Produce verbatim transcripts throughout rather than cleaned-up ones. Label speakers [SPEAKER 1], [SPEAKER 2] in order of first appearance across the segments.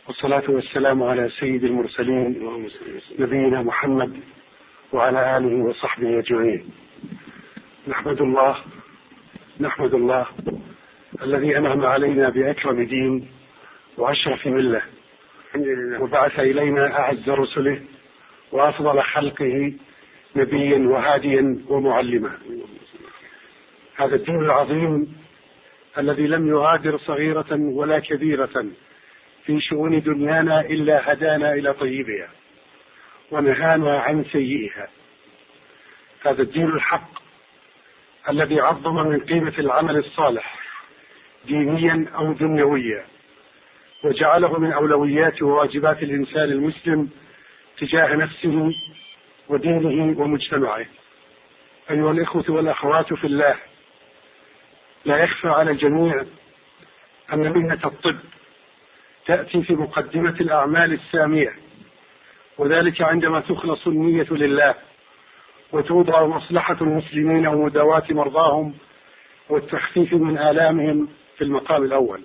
[SPEAKER 1] والصلاة والسلام على سيد المرسلين نبينا محمد وعلى آله وصحبه أجمعين. نحمد الله نحمد الله الذي أنعم علينا بأكرم دين وأشرف ملة، وبعث إلينا أعز رسله وأفضل خلقه نبيا وهاديا ومعلما. هذا الدين العظيم الذي لم يغادر صغيرة ولا كبيرة في شؤون دنيانا إلا هدانا إلى طيبها ونهانا عن سيئها. هذا الدين الحق الذي عظم من قيمة العمل الصالح دينيا أو دنيويا، وجعله من أولويات وواجبات الإنسان المسلم تجاه نفسه ودينه ومجتمعه. أيها الإخوة والأخوات في الله، لا يخفى على الجميع أن مهنة الطب تأتي في مقدمة الأعمال السامية، وذلك عندما تخلص النية لله وتوضع مصلحة المسلمين ومداواة مرضاهم والتخفيف من آلامهم في المقام الأول.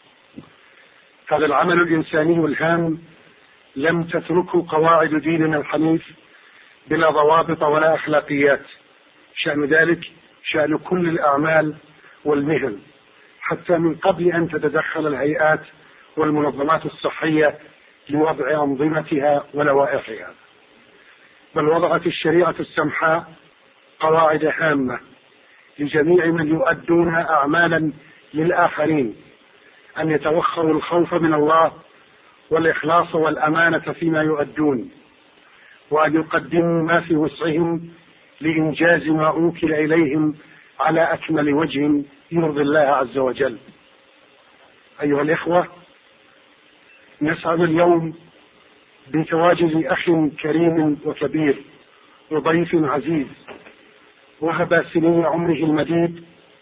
[SPEAKER 1] هذا العمل الإنساني الهام لم تتركه قواعد ديننا الحنيف بلا ضوابط ولا أخلاقيات. شأن ذلك شأن كل الأعمال والمهن، حتى من قبل أن تتدخل الهيئات والمنظمات الصحية لوضع أنظمتها ولوائحها، بل وضعت الشريعة السمحاء قواعد هامة لجميع من يؤدون أعمالا للآخرين أن يتوخوا الخوف من الله والإخلاص والأمانة فيما يؤدون، وأن يقدموا ما في وسعهم لإنجاز ما أوكل إليهم على أكمل وجه يرضي الله عز وجل. أيها الإخوة، نسعد اليوم بتواجد أخ كريم وكبير وضيف عزيز وهب سنين عمره المديد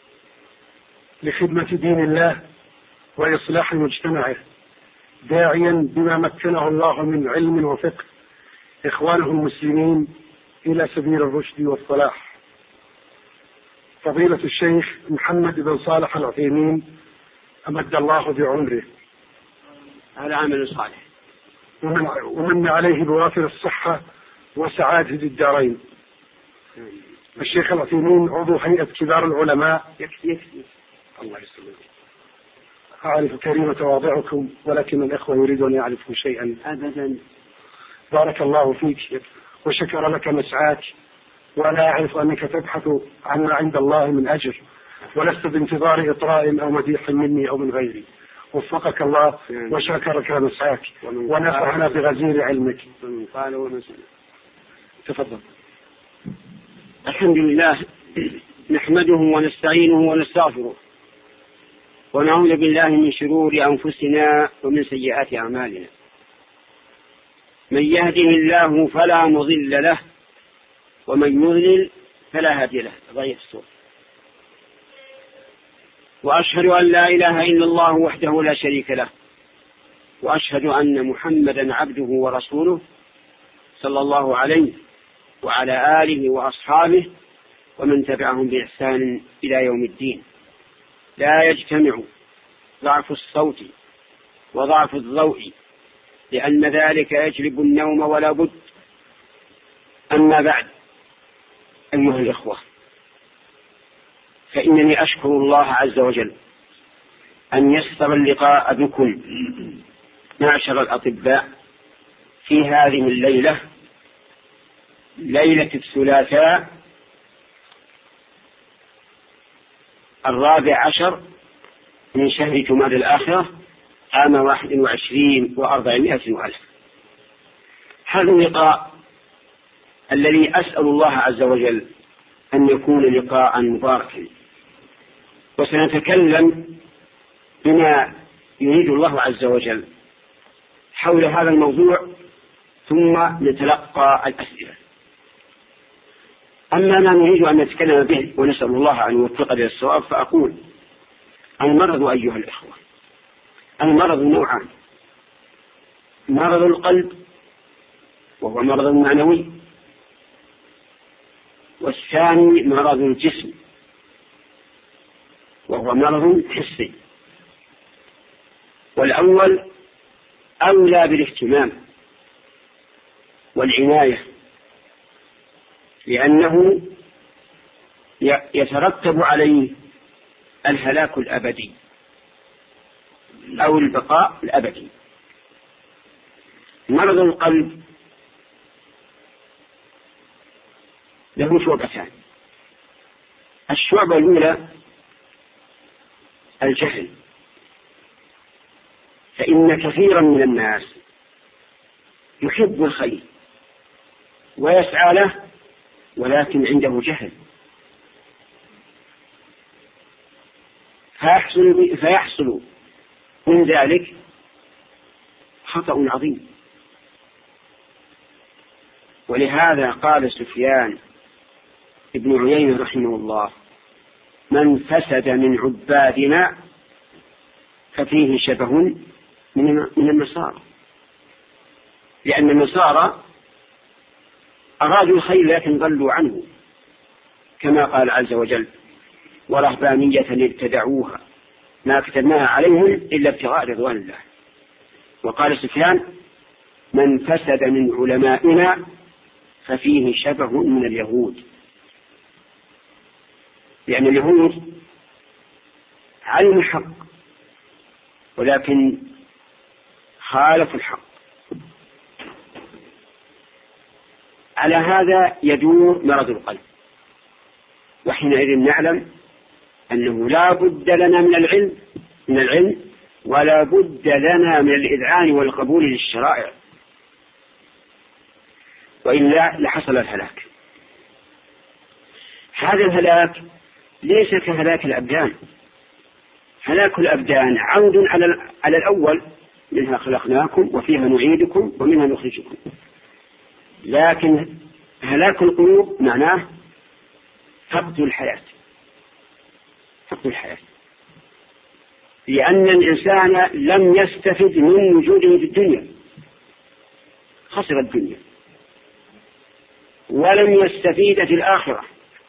[SPEAKER 1] لخدمة دين الله وإصلاح مجتمعه، داعيا بما مكنه الله من علم وفقه إخوانه المسلمين إلى سبيل الرشد والصلاح. فضيلة الشيخ محمد بن صالح العثيمين أمد الله بعمره
[SPEAKER 2] على عمل صالح،
[SPEAKER 1] ومن, ومن عليه بوافر الصحة وسعادة الدارين. الشيخ العثيمين عضو هيئة كبار العلماء.
[SPEAKER 2] يكفي يكفي
[SPEAKER 1] الله يسلمك. أعرف كريم تواضعكم، ولكن الإخوة يريدون أن يعرفوا شيئا.
[SPEAKER 2] أبدا.
[SPEAKER 1] بارك الله فيك وشكر لك مسعاك، وأنا أعرف أنك تبحث عما عند الله من أجر، ولست بانتظار إطراء أو مديح مني أو من غيري. وفقك الله وشكرك مسعاك ونفعنا بغزير علمك. تفضل.
[SPEAKER 2] الحمد لله، نحمده ونستعينه ونستغفره، ونعوذ بالله من شرور أنفسنا ومن سيئات أعمالنا. من يهده الله فلا مضل له، ومن يضلل فلا هادي له. ضعيف الصوت. وأشهد أن لا إله إلا الله وحده لا شريك له، وأشهد أن محمدا عبده ورسوله صلى الله عليه وعلى آله وأصحابه ومن تبعهم بإحسان إلى يوم الدين. لا يجتمع ضعف الصوت وضعف الضوء، لأن ذلك يجلب النوم ولا بد. أما بعد، أيها الإخوة، فإنني أشكر الله عز وجل أن يسر اللقاء بكم معشر الأطباء في هذه الليلة، ليلة الثلاثاء الرابع عشر من شهر جماد الآخرة عام واحد وعشرين وأربعمائة وألف. هذا اللقاء الذي أسأل الله عز وجل أن يكون لقاء مباركا، وسنتكلم بما يريد الله عز وجل حول هذا الموضوع، ثم نتلقى الأسئلة. أما ما نريد أن نتكلم به ونسأل الله أن يوفقنا للصواب، فأقول: المرض أيها الإخوة، المرض نوعان: مرض القلب وهو مرض معنوي، والثاني مرض الجسم وهو مرض حسي. والأول مرض القلب وهو مرض معنوي، والثاني مرض الجسم وهو مرض حسي. والأول مرض القلب وهو مرض معنوي، والثاني مرض الجسم وهو مرض حسي. والأول أولى بالاهتمام والعناية، لأنه يترتب عليه الهلاك الأبدي أو البقاء الأبدي. مرض القلب له شعبتان. الشعبة الأولى الجهل، فإن كثيرا من الناس يحب الخير ويسعى له ولكن عنده جهل، فيحصل, فيحصل من ذلك خطأ عظيم. ولهذا قال سفيان ابن عيينة رحمه الله: من فسد من عبادنا ففيه شبه من النصارى، لأن النصارى أرادوا الخير لكن ضلوا عنه، كما قال عز وجل: ورهبانية ابتدعوها ما كتبناها عليهم إلا ابتغاء رضوان الله. وقال سفيان: من فسد من علمائنا ففيه شبه من اليهود، لأن اليهود علموا الحق ولكن خالفوا الحق. على هذا يدور مرض القلب، وحينئذ نعلم أنه لا بد لنا من العلم من العلم ولا بد لنا من الإذعان والقبول للشرائع، وإلا لحصل الهلاك. هذا الهلاك ليس كهلاك الأبدان. هلاك الأبدان عود على على الأول: منها خلقناكم وفيها نعيدكم ومنها نخرجكم. لكن هلاك القلوب معناه فقد الحياة فقد الحياة لأن الإنسان لم يستفد من وجوده في الدنيا، خسر الدنيا، ولم يستفيد في الآخرة.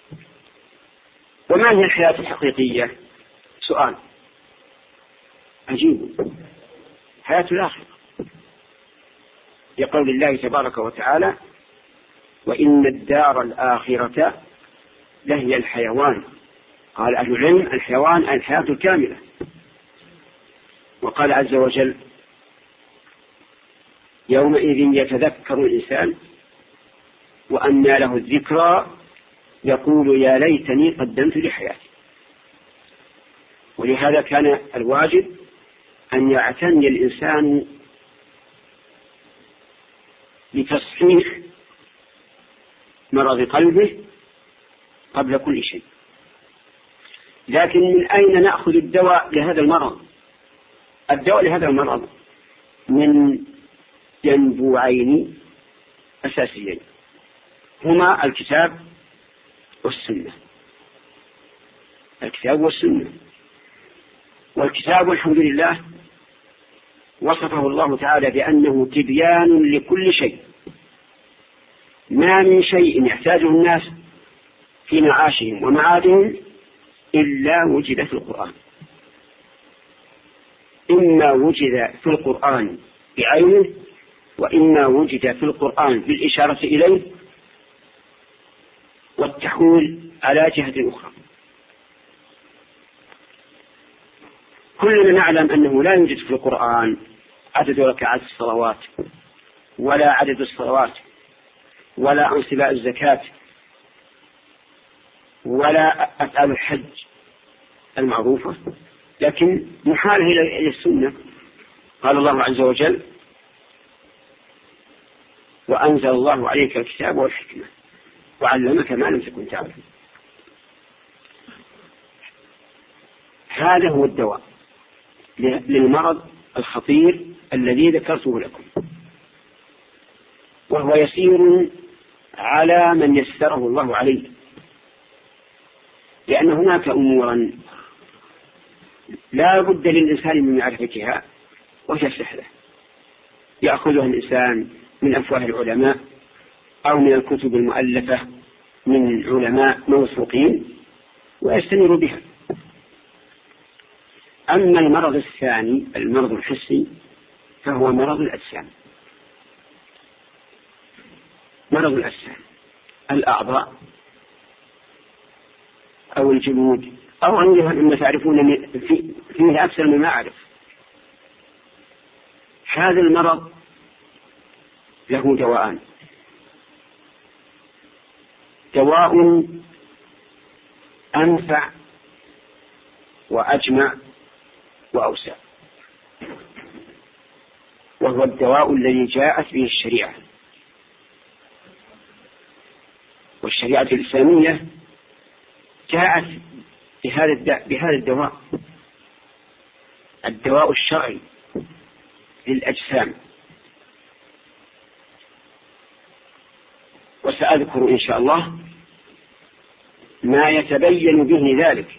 [SPEAKER 2] وما هي الحياة الحقيقية؟ سؤال عجيب. حياة الآخرة، لقول الله تبارك وتعالى: وإن الدار الآخرة لهي الحيوان. قال أهل العلم: الحيوان الحياة الكاملة. وقال عز وجل: يومئذ يتذكر الإنسان وأنى له الذكرى يقول يا ليتني قدمت لحياتي. ولهذا كان الواجب أن يعتني الإنسان بتصحيح مرض قلبه قبل كل شيء. لكن من أين نأخذ الدواء لهذا المرض؟ الدواء لهذا المرض من ينبوعين أساسيين، هما الكتاب والسنة. الكتاب والسنة. والكتاب الحمد لله وصفه الله تعالى بأنه تبيان لكل شيء. ما من شيء يحتاجه الناس في معاشهم ومعادهم إلا وجد في القرآن، إما وجد في القرآن بعينه وإما وجد في القرآن بالإشارة إليه والتحويل على جهة أخرى. كلنا نعلم أنه لا يوجد في القرآن عدد ركعات الصلوات ولا عدد الصلوات ولا أنصباء الزكاة ولا أفعال الحج المعروفة، لكن محاله إلى السنة. قال الله عز وجل: وأنزل الله عليك الكتاب والحكمة وعلمك ما لم تكن تعلم. هذا هو الدواء للمرض الخطير الذي ذكرته لكم، وهو يسير على من يسره الله عليه، لأن هناك أمورا لا بد للإنسان من معرفتها وهي سهلة يأخذها الإنسان من أفواه العلماء أو من الكتب المؤلفة من علماء موثوقين ويستمر بها. أما المرض الثاني المرض الحسي فهو مرض الأجسام. مرض الأجسام الأعضاء أو الجلود أو غيرها مما تعرفون فيه أكثر مما أعرف. هذا المرض له دواءان: دواء أنفع وأجمع وأوسع، وهو الدواء الذي جاءت به الشريعة، والشريعة الإسلامية جاءت بهذا بهذا الدواء، الدواء الشرعي للأجسام. وسأذكر إن شاء الله ما يتبين به ذلك.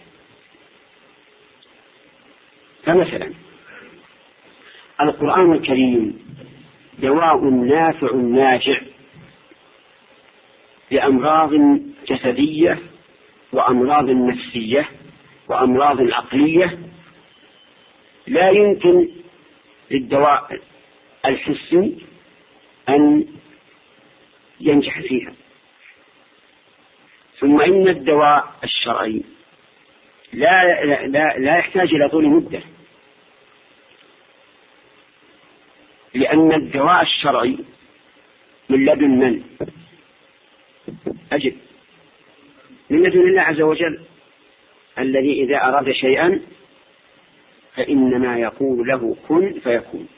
[SPEAKER 2] فمثلا القرآن الكريم دواء نافع ناجع لأمراض جسدية وأمراض نفسية وأمراض عقلية لا يمكن للدواء الحسي أن ينجح فيها. ثم إن الدواء الشرعي لا, لا, لا يحتاج إلى طول مدة، لأن الدواء الشرعي من لدن من؟ أجل من لدن الله عز وجل، الذي إذا أراد شيئا فإنما يقول له كن فيكون.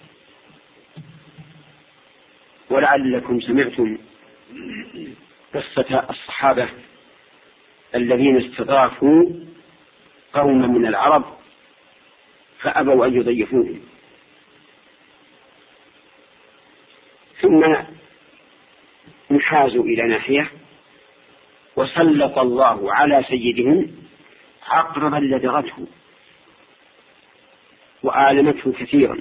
[SPEAKER 2] ولعلكم سمعتم قصة الصحابة الذين استضافوا قوما من العرب فأبوا أن يضيفوهم، ثم انحازوا إلى ناحية وسلط الله على سيدهم عقربا لدغته وآلمته كثيرا.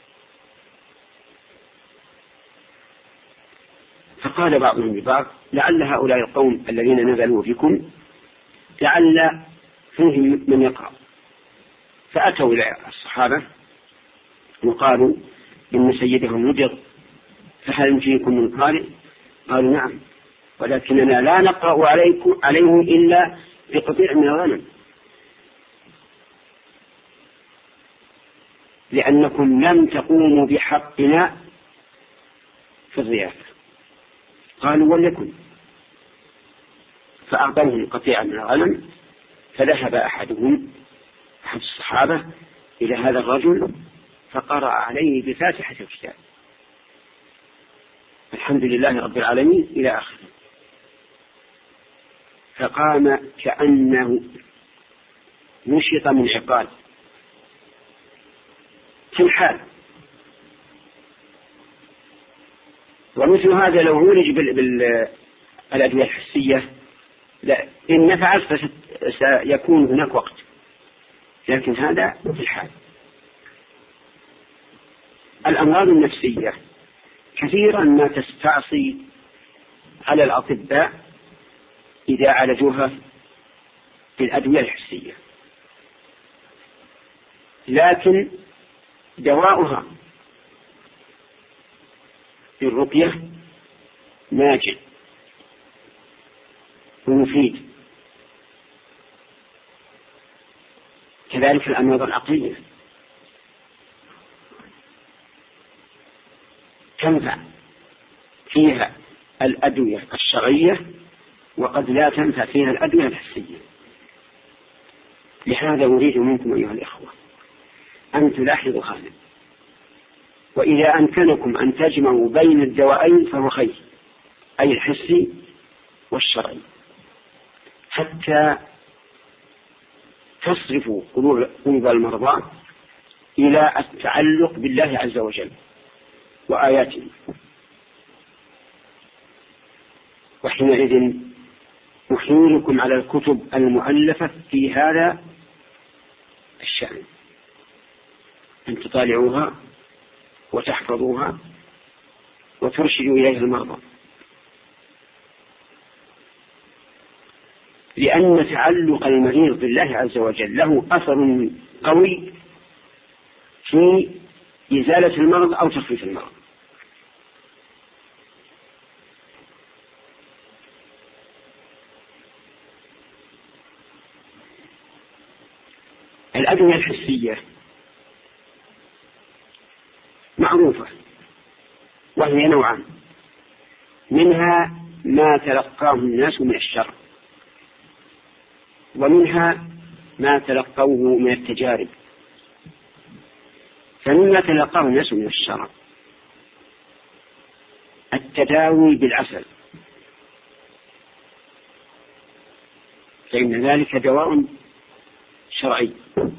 [SPEAKER 2] فقال بعضهم لبعض: لعل هؤلاء القوم الذين نزلوا فيكم لعل فيهم من يقرأ. فأتوا إلى الصحابة وقالوا: إن سيدهم لدغ فهل فيكم من قارئ؟ قالوا: نعم، ولكننا لا نقرأ عليكم عليهم إلا بقطيع من الغنم، لأنكم لم تقوموا بحقنا في الضيافة. قالوا: وليكن. فأعطوهم قطيعا من الغنم، فذهب أحدهم أحد الصحابة إلى هذا الرجل فقرأ عليه بفاتحة الكتاب الحمد لله رب العالمين إلى آخره، فقام كأنه نشط من عقال في الحال. ومثل هذا لو عولج بالأدوية الحسية لا إن نفعت فسيكون هناك وقت، لكن هذا في الحال. الأمراض النفسية كثيرا ما تستعصي على الأطباء إذا عالجوها بالأدوية الحسية، لكن دواؤها بالرقية ناجع ومفيد. كذلك الأمراض العقلية تنفع فيها الأدوية الشرعية وقد لا تنفع فيها الأدوية الحسية. لهذا أريد منكم أيها الإخوة أن تلاحظوا هذا، وإذا أمكنكم أن تجمعوا بين الدوائين فهو خير، أي الحسي والشرعي، حتى تصرفوا قلوب المرضى إلى التعلق بالله عز وجل وآياته، وحينئذ أحيلكم على الكتب المؤلفة في هذا الشأن أن تطالعوها وتحفظوها وترشدوا إليها المرضى، لأن تعلق المريض بالله عز وجل له أثر قوي في إزالة المرض أو تخفيف المرض. الأدوية الحسية معروفة وهي نوعان، منها ما تلقاه الناس من الشرع، ومنها ما تلقوه من التجارب. فمما تلقاه الناس من الشرع التداوي بالعسل، فإن ذلك دواء شرعي.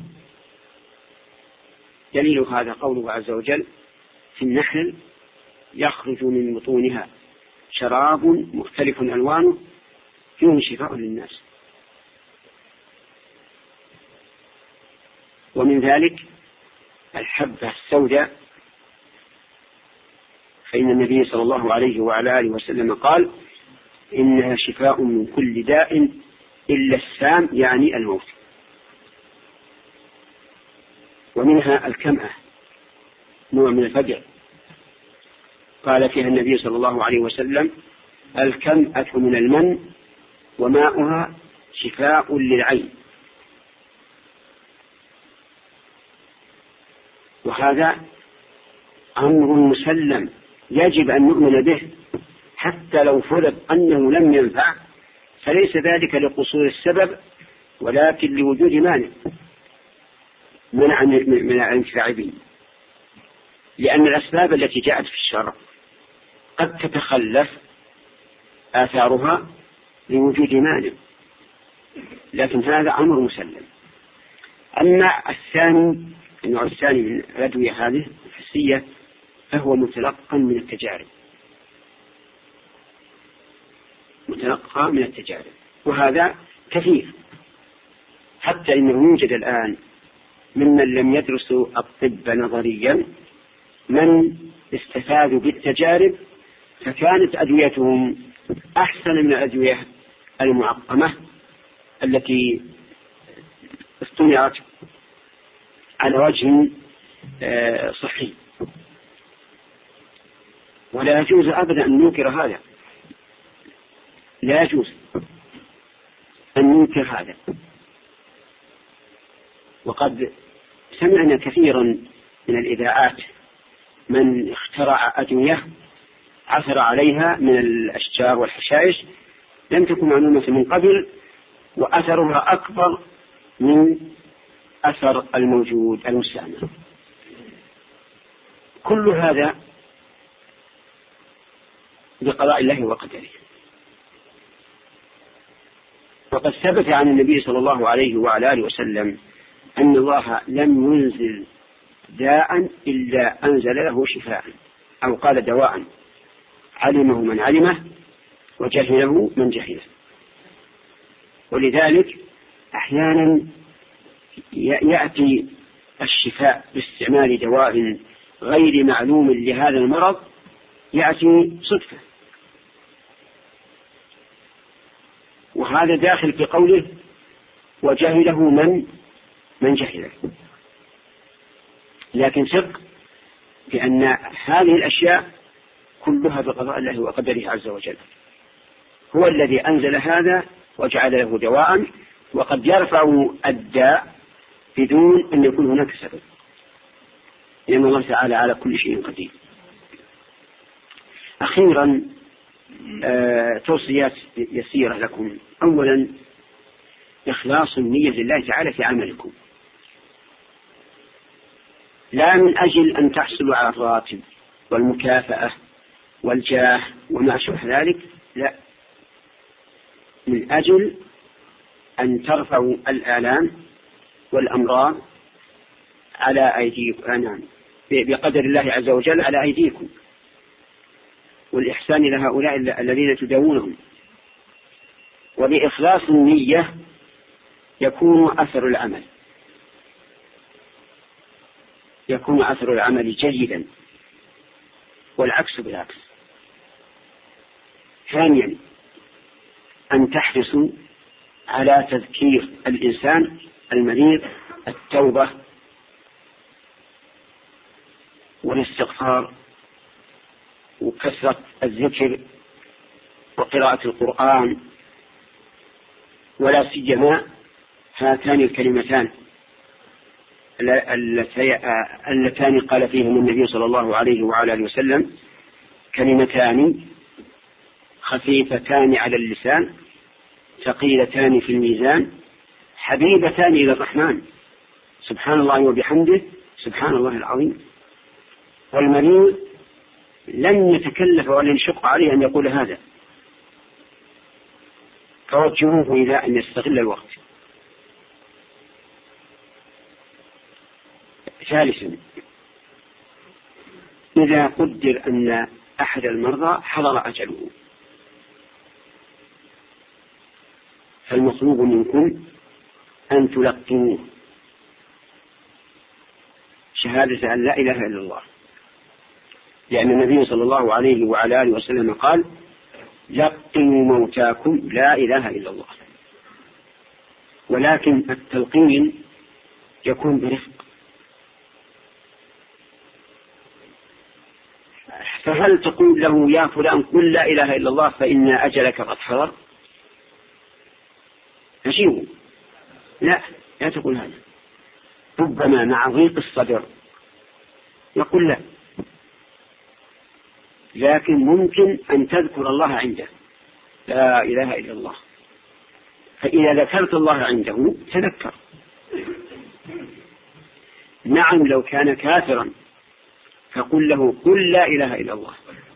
[SPEAKER 2] دليل هذا قوله عز وجل في النحل يخرج من بطونها شراب مختلف ألوانه فيه شفاء للناس. ومن ذلك الحبة السوداء، فإن النبي صلى الله عليه وعلى آله وسلم قال إنها شفاء من كل داء إلا السام يعني الموت. ومنها الكمأة نوع من الفجع، قال فيها النبي صلى الله عليه وسلم الكمأة من المن وماؤها شفاء للعين. وهذا أمر مسلم يجب أن نؤمن به، حتى لو فرض أنه لم ينفع فليس ذلك لقصور السبب ولكن لوجود مانع منع من الانتفاع به، لأن الأسباب التي جاءت في الشرع قد تتخلف آثارها لوجود مانع، لكن هذا أمر مسلم. أما الثاني النوع الثاني من الأدوية هذه الحسية فهو متلقى من التجارب، متلقى من التجارب، وهذا كثير، حتى إنه يوجد الآن ممن لم يدرسوا الطب نظريا من استفادوا بالتجارب فكانت أدويتهم أحسن من الأدوية المعقمة التي اصطنعت على وجه صحي. ولا يجوز أبدا أن ننكر هذا، لا يجوز أن ننكر هذا. وقد سمعنا كثيرا من الإذاعات من اخترع أدوية عثر عليها من الأشجار والحشائش لم تكن معلومة من قبل، وأثرها أكبر من أثر الموجود المستعمل. كل هذا بقضاء الله وقدره. وقد ثبت عن النبي صلى الله عليه وعلى آله وسلم أن الله لم ينزل داء إلا أنزل له شفاء، أو قال دواء علمه من علمه وجهله من جهله. ولذلك أحيانا يأتي الشفاء باستعمال دواء غير معلوم لهذا المرض، يأتي صدفة، وهذا داخل في قوله وجهله من من جهله. لكن ثق بأن هذه الأشياء كلها بقضاء الله وقدره عز وجل، هو الذي أنزل هذا وجعل له دواء، وقد يرفع الداء بدون أن يكون هناك سبب، لأن الله تعالى على كل شيء قدير. أخيرا آه توصيات يسيرة لكم. أولا إخلاص النية لله تعالى في عملكم، لا من أجل أن تحصلوا على الراتب والمكافأة والجاه وما شابه ذلك، لا، من أجل أن ترفعوا الآلام والأمراض على أيديكم بقدر الله عز وجل على أيديكم، والإحسان لهؤلاء الذين تداوونهم. وبإخلاص النية يكون أثر العمل يكون أثر العمل جيدا، والعكس بالعكس. ثانيا أن تحرصوا على تذكير الإنسان المريض التوبة والاستغفار وكثرة الذكر وقراءة القرآن، ولا سيما هاتان الكلمتان اللتان قال فيهم النبي صلى الله عليه وعلى آله وسلم: كلمتان خفيفتان على اللسان ثقيلتان في الميزان حبيبتان إلى الرحمن سبحان الله وبحمده سبحان الله العظيم. والمريض لن يتكلف ولا يشق عليه أن يقول هذا، فوجهوه إلى أن يستغل الوقت. ثالثا، إذا قدر أن أحد المرضى حضر أجله، فالمطلوب منكم أن تلقنوه شهادة أن لا إله إلا الله، لأن النبي صلى الله عليه وعلى آله وسلم قال: لقنوا موتاكم لا إله إلا الله. ولكن التلقين يكون برفق. فهل تقول له: يا فلان قل لا إله إلا الله فإن أجلك قد حضر؟ أجيبه: لا، لا تقول هذا. ربما مع ضيق الصدر يقول لا، لكن ممكن أن تذكر الله عنده، لا إله إلا الله، فإذا ذكرت الله عنده تذكر. نعم، لو كان كافرا فقل له: قل لا إله إلا الله،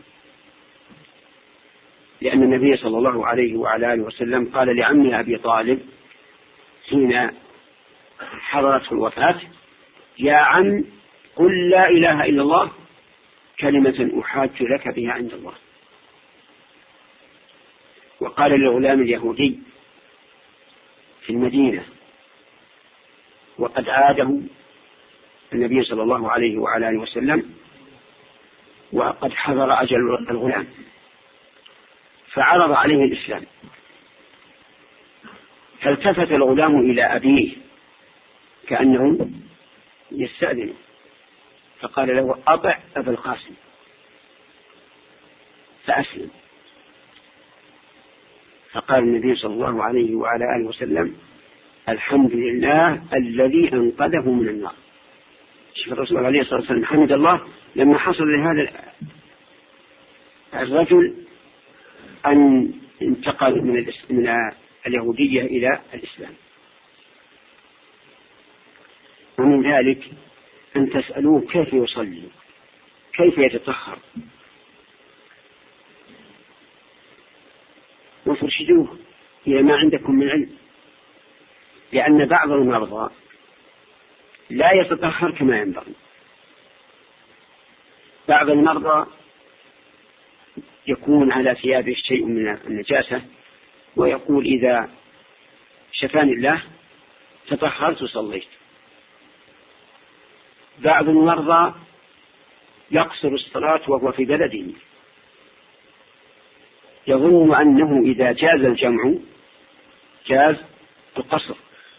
[SPEAKER 2] لأن النبي صلى الله عليه وعلى آله وسلم قال لعمه أبي طالب حين حضرته الوفاة: يا عم قل لا إله إلا الله كلمة أحاج لك بها عند الله. وقال للغلام اليهودي في المدينة وقد عاده النبي صلى الله عليه وعلى آله وسلم وقد حضر أجل الغلام، فعرض عليه الإسلام، فالتفت الغلام إلى أبيه كأنه يستأذن، فقال له: أطع أبا القاسم، فأسلم. فقال النبي صلى الله عليه وعلى آله وسلم: الحمد لله الذي أنقذه من النار. شوف الرسول عليه الصلاة والسلام حمد الله لما حصل لهذا الرجل أن انتقل من, من اليهودية إلى الإسلام. ومن ذلك أن تسألوه كيف يصلي، كيف يتطهر، وترشدوه إلى ما عندكم من علم، لأن بعض المرضى لا يتطهر كما ينبغي. بعض المرضى يكون على ثيابه شيء من النجاسة ويقول: إذا شفاني الله تطهرت وصليت. بعض المرضى يقصر الصلاة وهو في بلده، يظن أنه إذا جاز الجمع جاز القصر،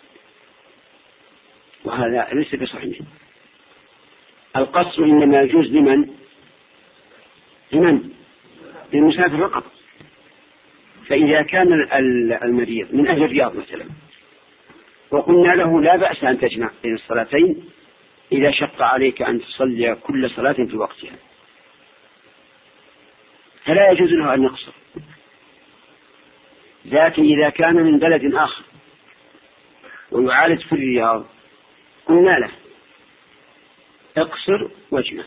[SPEAKER 2] وهذا ليس بصحيح. القصر إنما يجوز لمن لمن للمسافر فقط. فإذا كان المريض من أهل الرياض مثلا وقلنا له: لا بأس أن تجمع بين الصلاتين إذا شق عليك أن تصلي كل صلاة في وقتها، فلا يجوز له أن يقصر. لكن إذا كان من بلد آخر ويعالج في الرياض قلنا له: اقصر واجمع.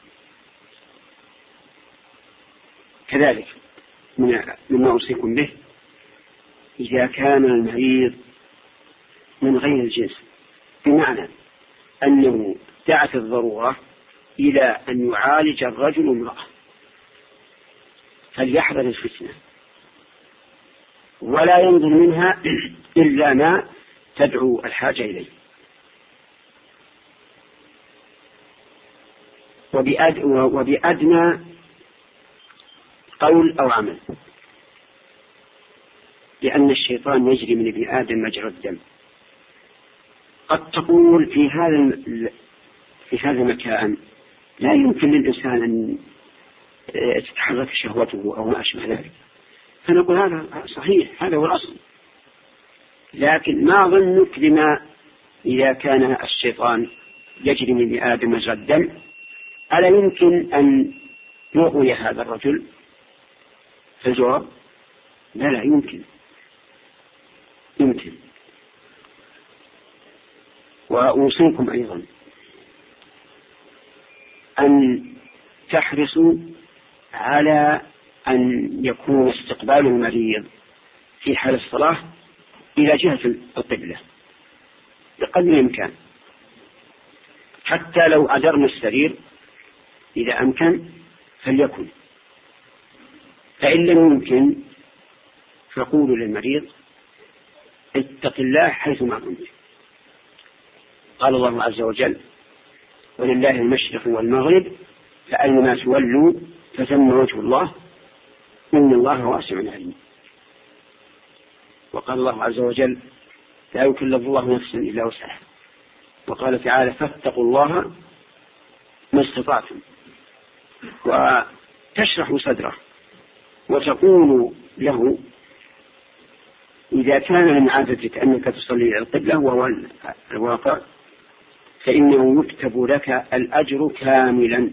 [SPEAKER 2] كذلك مما أوصيكم به: إذا كان المريض من غير الجنس، بمعنى أنه دعت الضرورة إلى أن يعالج الرجل امرأة، فليحذر الفتنة ولا ينظر منها إلا ما تدعو الحاجة إليه. وبأدنى قول أو عمل، لأن الشيطان يجري من ابن آدم مجرى الدم. قد تقول في هذا في هذا المكان لا يمكن للإنسان أن تتحرك شهوته أو ما أشبه ذلك، فنقول هذا صحيح، هذا هو الأصل. لكن ما ظنك بما إذا كان الشيطان يجري من آدم مجرى الدم، ألا يمكن أن يغوي هذا الرجل؟ فالجواب لا لا يمكن يمكن. وأوصيكم أيضا أن تحرصوا على أن يكون استقبال المريض في حال الصلاة إلى جهة القبلة بقدر الإمكان، حتى لو أدرنا السرير إذا أمكن فليكن، فإن لم يمكن فقولوا للمريض اتق الله حيثما كنت. قال الله عز وجل ولله المشرق والمغرب فأينما تولوا فثم وجه الله إن الله واسع عليم. وقال الله عز وجل لا يكلف الله نفسا إلا وسعها. وقال تعالى فاتقوا الله ما استطعتم، وتشرح صدره وتقول له إذا كان من عادتك أنك تصلي إلى القبلة وهو الواقع فإنه يكتب لك الأجر كاملا،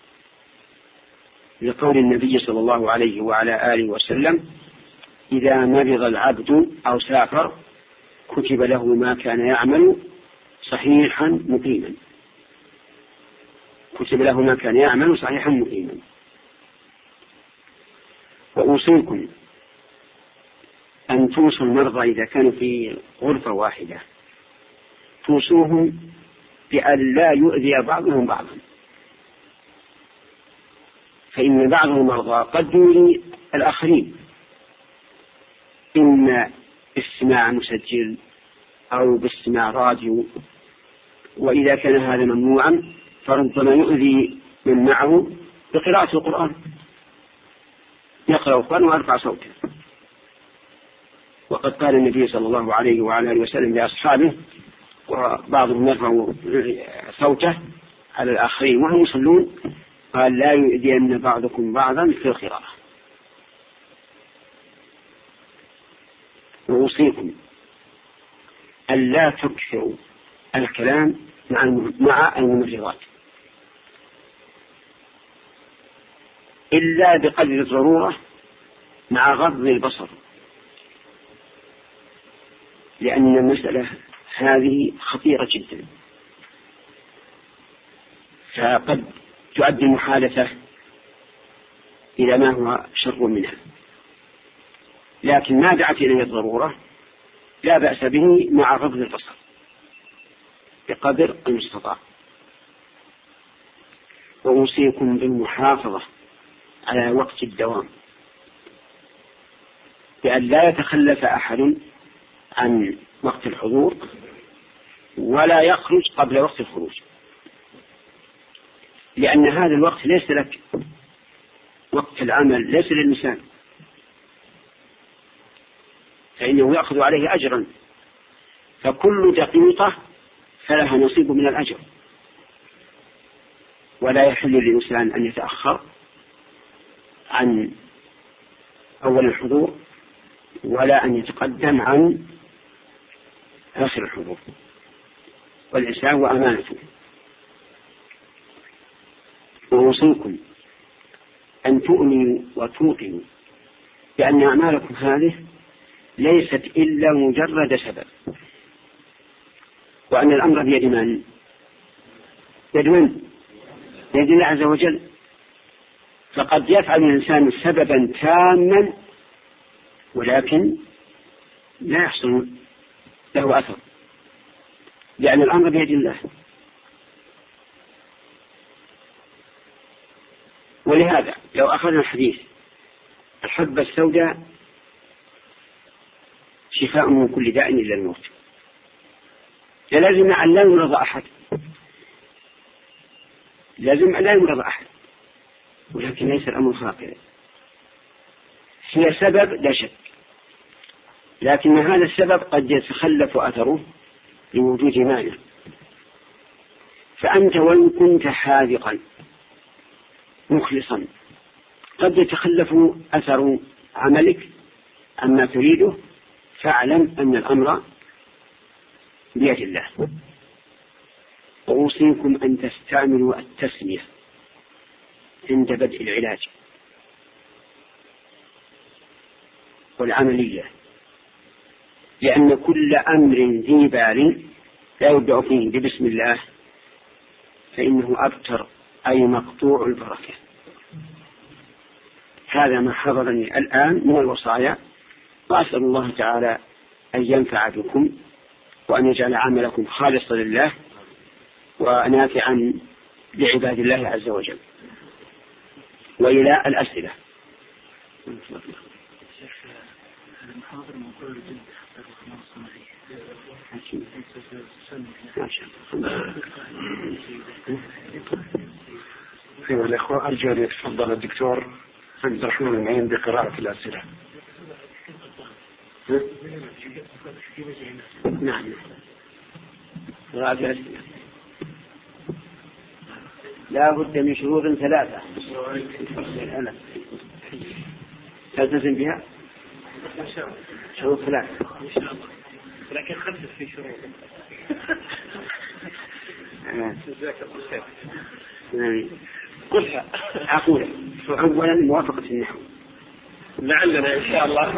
[SPEAKER 2] لقول النبي صلى الله عليه وعلى آله وسلم إذا مرض العبد أو سافر كتب له ما كان يعمل صحيحا مقيما، كتب له ما كان يعمل صحيحا مقيما. وأوصيكم أن توصوا المرضى إذا كانوا في غرفة واحدة توصوهم بأن لا يؤذي بعضهم بعضا، فإن بعض المرضى قد يؤذي الآخرين، إما باستماع مسجل أو باستماع راديو، وإذا كان هذا ممنوعا فربما يؤذي من معه بقراءة القرآن، يقرأ القرآن ويرفع صوته. وقد قال النبي صلى الله عليه وعلى آله وسلم لأصحابه وبعضهم يرفع صوته على الآخرين وهم يصلون قال لا يؤذين بعضكم بعضا في القراءة. وأوصيكم أن لا تكثروا الكلام مع الممرضات إلا بقدر الضرورة مع غض البصر، لأن المسألة هذه خطيرة جدا، فقد تؤدي المحادثة إلى ما هو شر منها، لكن ما دعت إليه الضرورة لا بأس به مع غض البصر بقدر المستطاع. وأوصيكم بالمحافظة على وقت الدوام بأن لا يتخلف أحد عن وقت الحضور ولا يخرج قبل وقت الخروج، لأن هذا الوقت ليس لك، وقت العمل ليس للإنسان، فإنه يأخذ عليه أجرا، فكل دقيقة فلها نصيب من الأجر، ولا يحل للإنسان أن يتأخر عن أول الحضور ولا أن يتقدم عن آخر الحضور، والإنسان وأمانته. ووصيكم أن تؤمنوا وتوقنوا بأن أعمالكم هذه ليست إلا مجرد سبب، وأن الأمر بيد من؟ بيد من؟ بيد الله عز وجل. فقد يفعل الإنسان سببا تاما ولكن لا يحصل له أثر، لأن الأمر بيد الله. ولهذا لو أخذنا الحديث الحبة السوداء شفاء من كل داء إلا الموت، لازم أن لا يمرض أحد، لازم أن لا يمرض أحد، ولكن ليس الأمر خاطئا، هي سبب لا شك، لكن هذا السبب قد يتخلف أثره لوجود مانع. فأنت وإن كنت حاذقا مخلصا. قد يتخلف أثر عملك عما تريده، فاعلم أن الأمر بيد الله. وأوصيكم أن تستعملوا التسمية عند بدء العلاج والعملية، لأن كل أمر ذي بال لا يبدأ فيه ببسم الله فإنه أبتر، أي مقطوع البركة. هذا ما حضرني الآن من الوصايا، وأسأل الله تعالى أن ينفع بكم وأن يجعل عملكم خالصا لله ونافعا لعباد الله عز وجل. وإلى الأسئلة.
[SPEAKER 1] أيها الأخوة، أرجو أن يتفضل الدكتور عبد الرحمن المعين بقراءة الأسئلة.
[SPEAKER 2] نعم. قراءة الأسئلة لا بد من شروط ثلاثة تلتزم بها. شروط ثلاثة
[SPEAKER 3] لكن خلف في شروط.
[SPEAKER 2] قلها أقول. أولا موافقة النحو،
[SPEAKER 3] لعلنا إن شاء الله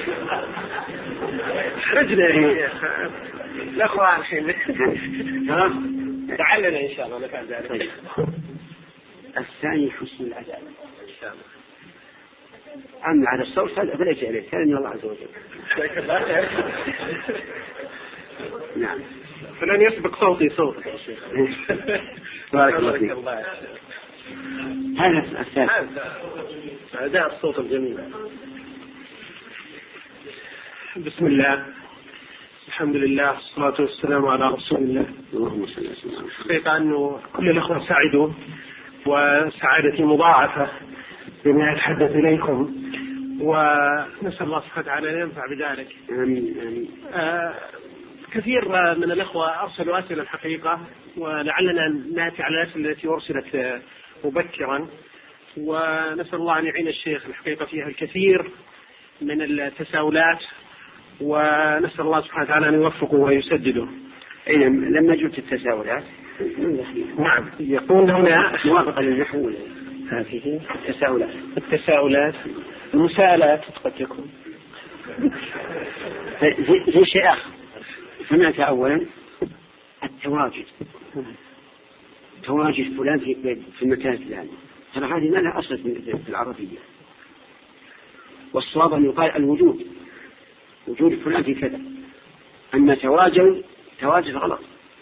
[SPEAKER 3] خرجنا الأخوة الحين لعلنا إن شاء الله نفعل ذلك.
[SPEAKER 2] الثاني حسن الأداء إن شاء الله. أما على الصوت فليس عليه، كان الله عز وجل. نعم.
[SPEAKER 3] فلن يسبق صوتي صوتك يا شيخ.
[SPEAKER 2] بارك الله فيك. هذا الثالث
[SPEAKER 3] أداء الصوت الجميل. بسم الله، الحمد لله، والصلاة والسلام على رسول الله.
[SPEAKER 2] اللهم صل وسلم.
[SPEAKER 3] حقيقة أنه كل الأخوة سعدوا وسعادتي مضاعفة بما أتحدث إليكم، ونسأل الله سبحانه وتعالى أن ينفع بذلك.
[SPEAKER 2] آمين آمين.
[SPEAKER 3] آه كثير من الأخوة أرسلوا أسئلة الحقيقة، ولعلنا نأتي على الأسئلة التي أرسلت مبكرا، ونسأل الله أن يعين الشيخ الحقيقة فيها الكثير من التساؤلات، ونسأل الله سبحانه وتعالى أن يوفقه ويسدده.
[SPEAKER 2] أي لما جبت التساؤلات
[SPEAKER 3] نعم يقول هنا
[SPEAKER 2] موافقة للنحو هذه التساؤلات
[SPEAKER 3] التساؤلات المساءلات قد تكون
[SPEAKER 2] زي شيء آخر. سمعت أولا التواجد تواجد فلان في المكان الفلاني، ترى هذه ما لها أصل في العربية، والصواب أن يقال الوجود، وجود فلان في كذا. أما تواجد تواجد غلط.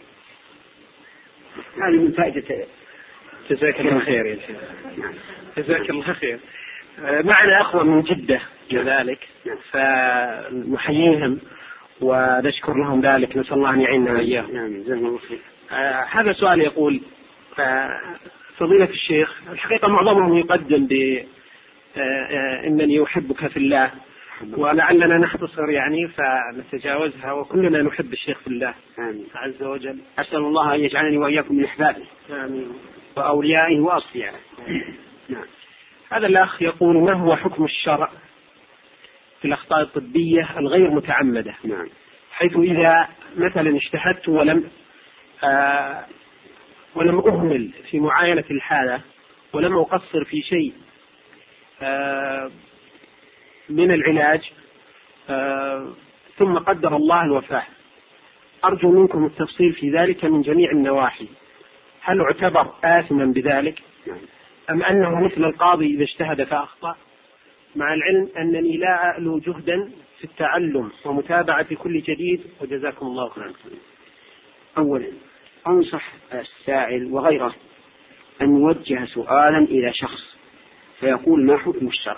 [SPEAKER 2] هذه من فائدة.
[SPEAKER 3] جزاك الله خير يا شيخ. جزاك الله خير. معنا أخوة من جدة كذلك، فنحييهم ونشكر لهم ذلك، نسأل الله أن يعيننا وإياهم. آه هذا سؤال يقول: آه فضيلة الشيخ، الحقيقة معظمهم يقدم ب آه آه إنني أحبك في الله، ولعلنا نختصر يعني فنتجاوزها، وكلنا نحب الشيخ في الله
[SPEAKER 2] آمين
[SPEAKER 3] عز وجل.
[SPEAKER 2] أسأل الله أن يجعلني وإياكم من أحبابه
[SPEAKER 3] آمين
[SPEAKER 2] وأوليائه وأصفيائه.
[SPEAKER 3] نعم. هذا الأخ يقول: ما هو حكم الشرع في الأخطاء الطبية الغير متعمدة؟
[SPEAKER 2] نعم.
[SPEAKER 3] حيث إذا مثلا اجتهدت ولم آه ولم أهمل في معاينة الحالة، ولم أقصر في شيء آه من العلاج، آه ثم قدر الله الوفاة، أرجو منكم التفصيل في ذلك من جميع النواحي. هل اعتبر آثما بذلك، أم أنه مثل القاضي إذا اجتهد فأخطأ، مع العلم أنني لا أألو جهدا في التعلم ومتابعة كل جديد، وجزاكم الله خيرا.
[SPEAKER 2] أولا أنصح السائل وغيره أن يوجه سؤالا إلى شخص فيقول: ما حكم الشرع؟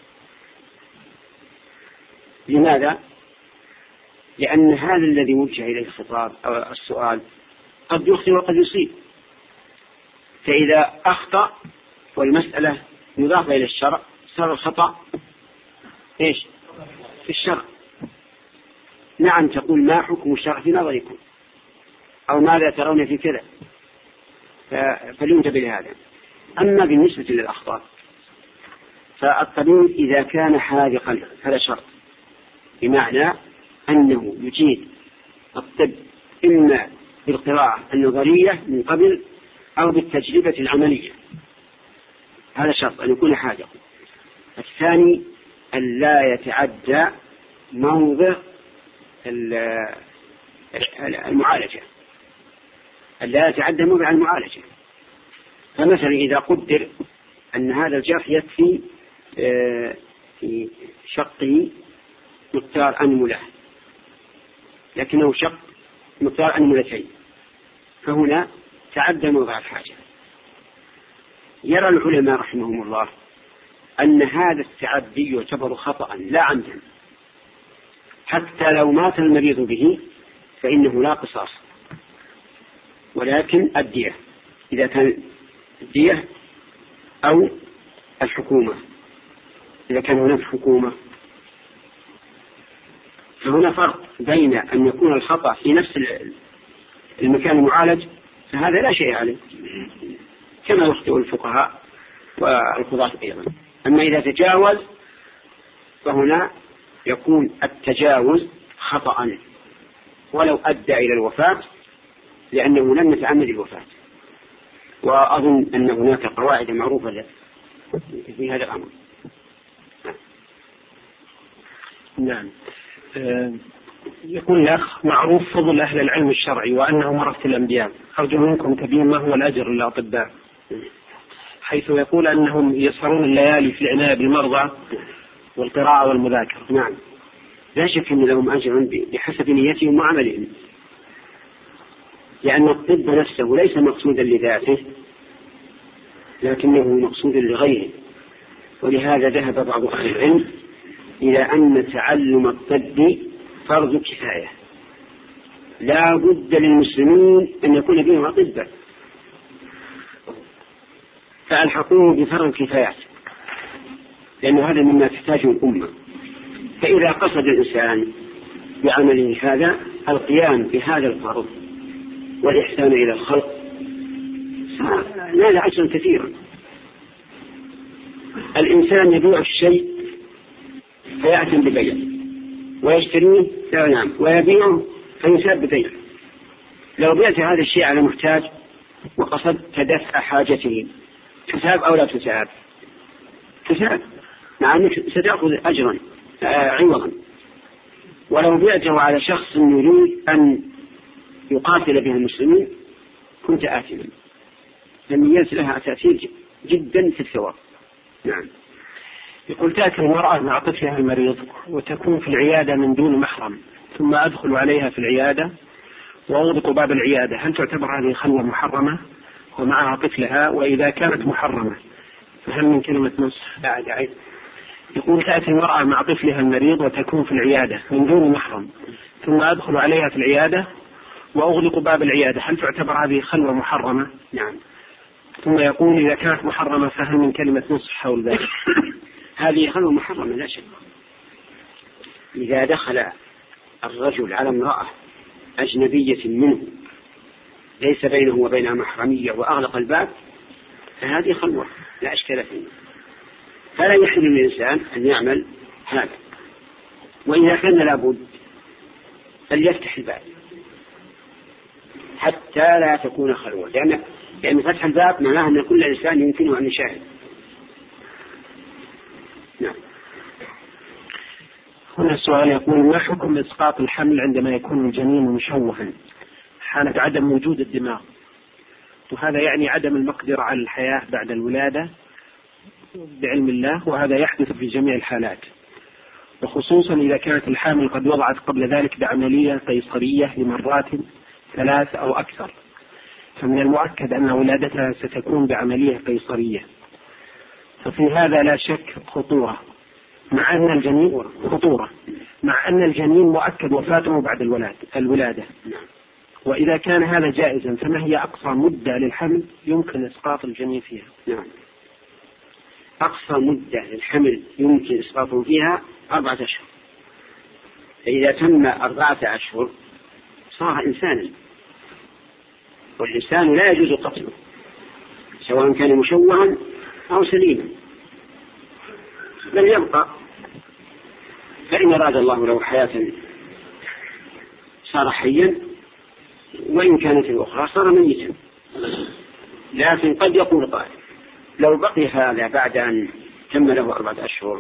[SPEAKER 2] لماذا؟ لأن هذا الذي وجه إليه الخطاب أو السؤال قد يخطئ وقد يصيب، فإذا أخطأ والمسألة مضافة إلى الشرع صار الخطأ إيش؟ في الشرع. نعم، تقول: ما حكم الشرع في نظركم، أو ماذا ترون في كذا، فلينتبه لهذا. أما بالنسبة للأخطاء فالطبيب إذا كان حاذقا هذا شرط، بمعنى أنه يجيد الطب إما بالقراءة النظرية من قبل أو بالتجربة العملية، هذا شرط أن يكون حاذقا. الثاني أن لا يتعدى موضع المعالجة، أن لا يتعدى موضع المعالجة. فمثلا إذا قدر أن هذا الجرح يكفي في شقه مقدار أنملة لكنه شق مقدار أنملتين، فهنا تعدى موضع الحاجة. يرى العلماء رحمهم الله أن هذا التعدي يعتبر خطأ لا عمدا، حتى لو مات المريض به فإنه لا قصاص ولكن الدية، إذا كان الدية أو الحكومة، إذا كان هناك حكومة. فهنا فرق بين أن يكون الخطأ في نفس المكان المعالج فهذا لا شيء عليه كما يخطئ الفقهاء والقضاة أيضا. أما إذا تجاوز فهنا يكون التجاوز خطأ ولو أدى إلى الوفاة، لأنه لم يتعمد الوفاة. وأظن أن هناك قواعد معروفة في هذا الأمر.
[SPEAKER 3] نعم. يقول الأخ: معروف فضل أهل العلم الشرعي وأنه ورثة الأنبياء، أرجو منكم تبين ما هو الأجر للأطباء، حيث يقول أنهم يسهرون الليالي في العناية بالمرضى والقراءة والمذاكرة.
[SPEAKER 2] نعم، لا شك أن لهم أجر بحسب نيتهم وعملهم، لأن الطب نفسه ليس مقصودا لذاته لكنه مقصود لغيره. ولهذا ذهب بعض أهل العلم إلى أن تعلم الطب فرض كفاية، لا بد للمسلمين أن يكون بهم أطباء، فألحقوه بفرض الكفايات، لأن هذا مما تحتاجه الأمة. فإذا قصد الإنسان بعمله هذا القيام بهذا الفرض والإحسان إلى الخلق نال أجرا كثيرا. الإنسان يبيع الشيء فيأتم ببيع ويشتريه نعم ويبيعه فيساب ببيع. لو بعت هذا الشيء على محتاج وقصدت دفع حاجته تساب أو لا تساب؟ تساب، مع أنك ستأخذ أجرا عوضا. ولو بعته على شخص يريد أن يقاتل به المسلمين كنت آثما، فالنيات لها تأثير جدا في الثواب. نعم.
[SPEAKER 3] يقول: تأتي المرأة مع طفلها المريض وتكون في العيادة من دون محرم، ثم أدخل عليها في العيادة وأغلق باب العيادة، هل تعتبر هذه خلوة محرمة ومعها طفلها؟ وإذا كانت محرمة فهل من كلمة نصح بعد عيد؟ يقول: تأتي المرأة مع طفلها المريض وتكون في العيادة من دون محرم، ثم أدخل عليها في العيادة وأغلق باب العيادة، هل تعتبر هذه خلوة محرمة؟
[SPEAKER 2] نعم.
[SPEAKER 3] ثم يقول: إذا كانت محرمة فهل من كلمة نصح حول ذلك؟
[SPEAKER 2] هذه خلوة محرمة لا شك. إذا دخل الرجل على امرأة أجنبية منه ليس بينه وبينها محرمية وأغلق الباب فهذه خلوة لا أشكال فيه، فلا يحل للإنسان أن يعمل هذا. وإذا كان لابد فليفتح الباب حتى لا تكون خلوة، لأن لأن فتح الباب معناه أن كل إنسان يمكنه أن يشاهد. نعم.
[SPEAKER 3] هنا السؤال يقول: ما حكم إسقاط الحمل عندما يكون الجنين مشوها حالة عدم وجود الدماغ، وهذا يعني عدم المقدرة على الحياة بعد الولادة بعلم الله، وهذا يحدث في جميع الحالات، وخصوصا إذا كانت الحامل قد وضعت قبل ذلك بعملية قيصرية لمرات ثلاث أو أكثر، فمن المؤكد أن ولادتها ستكون بعملية قيصرية. ففي هذا لا شك خطورة مع أن الجنين خطورة مع أن الجنين مؤكد وفاته بعد الولادة. وإذا كان هذا جائزا فما هي أقصى مدة للحمل يمكن إسقاط الجنين فيها؟
[SPEAKER 2] نعم. أقصى مدة للحمل يمكن إسقاطه فيها أربعة أشهر، فإذا تم أربعة أشهر صار إنسانا، والإنسان لا يجوز قتله سواء كان مشوها أو سليما بل يبقى. فإن أراد الله له حياة صار حيا، وإن كانت الأخرى صار ميتا. لكن قد يقول قائل لو بقي هذا بعد أن تم له أربعة أشهر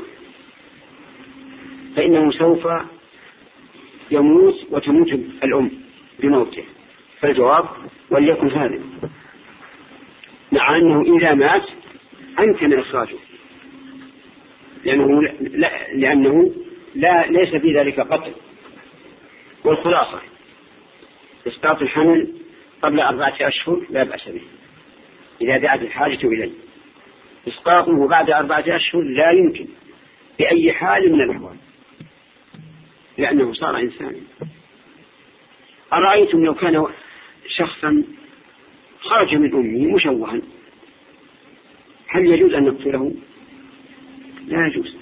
[SPEAKER 2] فإنه سوف يموت وتموت الأم بموته. فالجواب وليكن هذا، مع أنه إذا مات أمكن إخراجه، لأنه لا, لأنه لا ليس في ذلك قتل. والخلاصة إسقاط الحمل قبل أربعة أشهر لا بأس به إذا دعت الحاجة إليه. إسقاطه بعد أربعة أشهر لا يمكن بأي حال من الأحوال، لأنه صار إنسانا. أرأيتم لو كان شخصا خرج من أمه مشوها، هل يجوز أن نقتله؟ لا يجوز.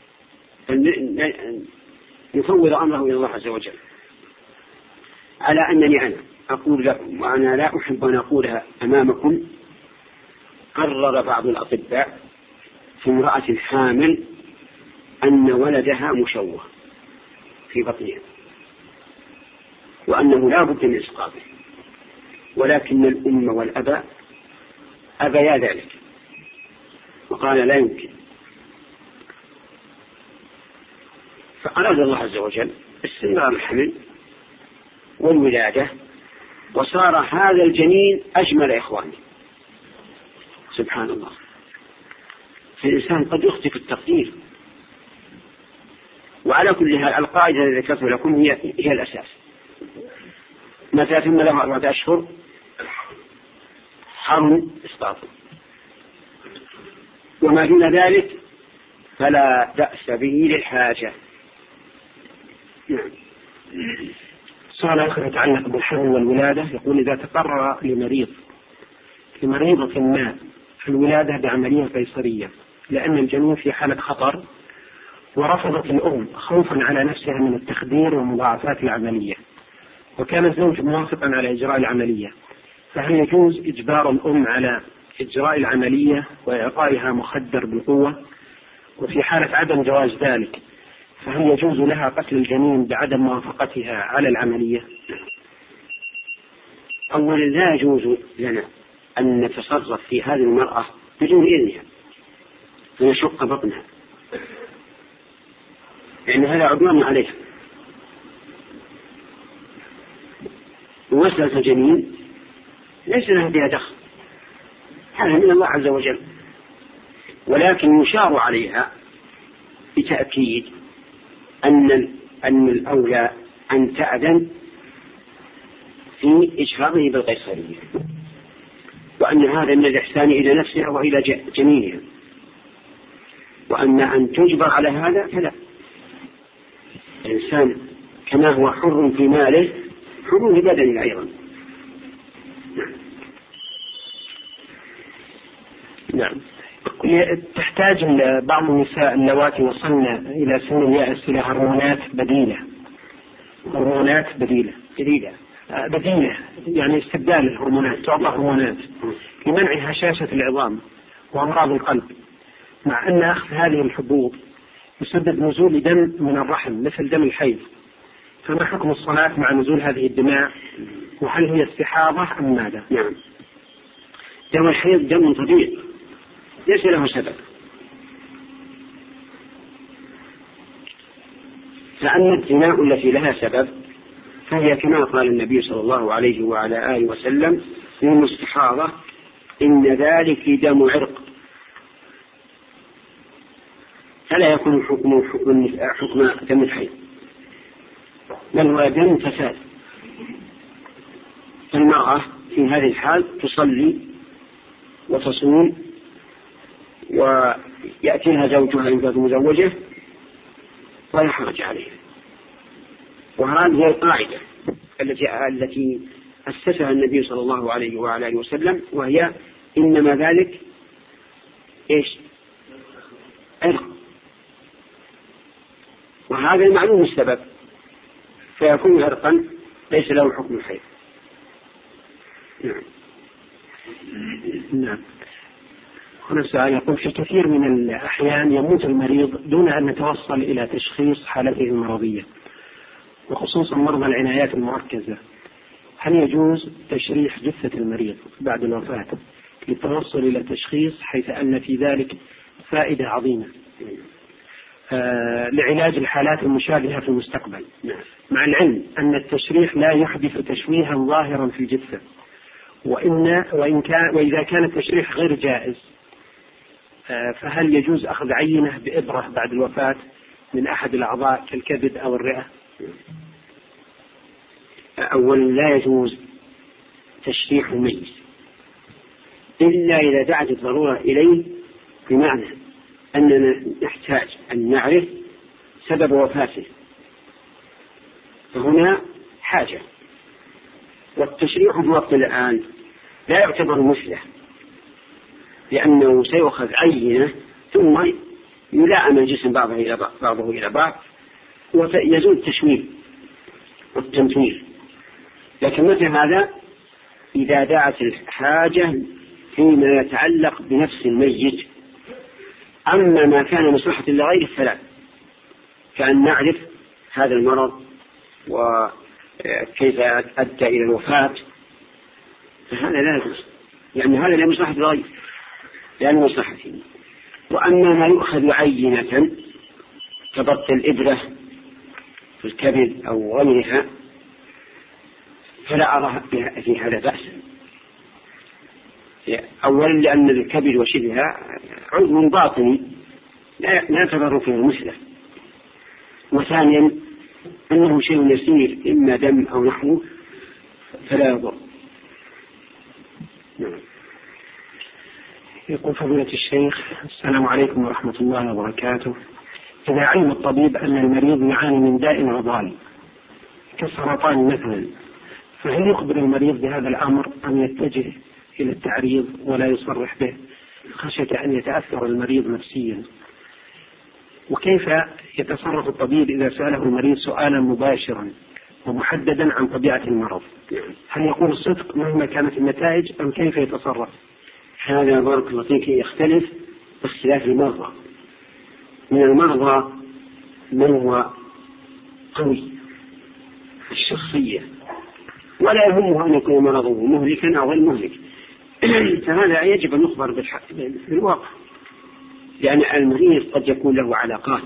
[SPEAKER 2] نفوض أمره إلى الله عز وجل. على أنني أنا أقول لكم، وأنا لا أحب أن أقولها أمامكم، قرر بعض الأطباء في امرأة حامل أن ولدها مشوه في بطنها، وأنه لا بد من إسقاطه، ولكن الأم والأب أبيا ذلك وقال لا يمكن. فأراد الله عز وجل استمرار الحمل والولادة، وصار هذا الجنين أجمل إخوانه. سبحان الله. فالإنسان قد يخطئ في التقدير. وعلى كل حال القاعدة التي ذكرتها لكم هي, هي الأساس. متى تم له أربعة أشهر حرم إسقاطه، وما دون ذلك فلا بأس به للحاجة. نعم.
[SPEAKER 3] سؤال آخر يتعلق بالحمل والولادة، يقول إذا تقرر لمريض لمريضة ما الولادة بعملية قيصرية لأن الجنين في حالة خطر، ورفضت الأم خوفا على نفسها من التخدير ومضاعفات العملية، وكان الزوج موافقا على إجراء العملية، فهل يجوز إجبار الأم على إجراء العملية وإعطائها مخدر بالقوة؟ وفي حالة عدم جواز ذلك فهل يجوز لها قتل الجنين بعدم موافقتها على العملية؟
[SPEAKER 2] أولا لا يجوز لنا أن نتصرف في هذه المرأة بدون إذنها فنشق بطنها، لأن هذا عدوان عليها. ومسألة الجنين ليس لها بها دخل، هذا من الله عز وجل، ولكن يشار عليها بتأكيد أن أن الأولى أن تأذن في إجهاضه بالقيصرية، وأن هذا من الإحسان إلى نفسها وإلى جنينها، وأن أن تجبر على هذا فلا. الإنسان كما هو حر في ماله حر في بدنه أيضا.
[SPEAKER 3] نعم. تحتاج بعض النساء اللواتي وصلن إلى سن اليأس إلى هرمونات بديلة هرمونات بديلة جديدة بديلة يعني استبدال الهرمونات، تعطى هرمونات لمنع هشاشة العظام وأمراض القلب، مع أن أخذ هذه الحبوب يسبب نزول دم من الرحم مثل دم الحيض، فما حكم الصلاة مع نزول هذه الدماء؟ وهل هي استحاضة أم ماذا؟
[SPEAKER 2] نعم. دم الحيض دم طبيعي ليس له سبب، فأما الدماء التي لها سبب فهي كما قال النبي صلى الله عليه وعلى آله وسلم في المستحاضة إن ذلك دم عرق، فلا يكون حكم حكم, حكم دم الحيض، بل هو دم فساد. المرأة في هذه الحال تصلي وتصوم ويأتيها زوجها إن كانت مزوجة ولا حرج عليها. وهذه هي القاعدة التي التي أسسها النبي صلى الله عليه وعلى آله وسلم، وهي إنما ذلك إيش؟ عرق، وهذا المعلوم السبب فيكون عرقا ليس له حكم الحيض. نعم.
[SPEAKER 3] نعم. هنا سؤال يقول: في كثير من الأحيان يموت المريض دون أن نتوصل إلى تشخيص حالته المرضية، وخصوصا مرضى العنايات المركزة، هل يجوز تشريح جثة المريض بعد الوفاة للتوصل إلى تشخيص، حيث أن في ذلك فائدة عظيمة آه لعلاج الحالات المشابهة في المستقبل، مع العلم أن التشريح لا يحدث تشويها ظاهرا في الجثة، وإن وإن كان وإذا كان التشريح غير جائز آه فهل يجوز أخذ عينة بإبرة بعد الوفاة من أحد الأعضاء كالكبد أو الرئة؟
[SPEAKER 2] أولا لا يجوز تشريح الميت إلا إذا دعت الضرورة إليه، بمعنى أننا نحتاج أن نعرف سبب وفاته، فهنا حاجة. والتشريح في وقت الآن لا يعتبر مثله، لأنه سيؤخذ عينة ثم يلائم الجسم بعضه إلى بعض, بعضه إلى بعض ويزول التشويه والتمثيل. لكن مثل هذا إذا دعت الحاجة فيما يتعلق بنفس الميت. أما ما كان مصلحة لغيره فلا، كأن نعرف هذا المرض وكيف أدى إلى الوفاة، فهذا لا يجوز، يعني هذا لا مصلحة لغيره لأن مصلحة فيه. وأما ما يؤخذ عينة كضبط الإبرة في الكبد أو غيرها فلا أرى في هذا بأسا. أولا لأن الكبد وشبهها عضو باطني لا يعتبر فيه المثلة، وثانيا أنه شيء يسير إما دم أو نحوه فلا يضر.
[SPEAKER 3] نعم. يقول فضيلة الشيخ: السلام عليكم ورحمة الله وبركاته. إذا علم الطبيب أن المريض يعاني من داء عضال كالسرطان مثلا، فهل يخبر المريض بهذا الأمر أم يتجه إلى التعريض ولا يصرح به خشية أن يتأثر المريض نفسيا؟ وكيف يتصرف الطبيب إذا سأله المريض سؤالا مباشرا ومحددا عن طبيعة المرض؟ هل يقول الصدق مهما كانت النتائج أم كيف يتصرف؟
[SPEAKER 2] هذا بارك الله فيك يختلف باختلاف المرضى. من المرضى من هو قوي الشخصية ولا يهمه أن يكون مرضه مهلكا أو غير مهلك، فهذا يجب أن نخبر بالواقع، لأن المريض قد يكون له علاقات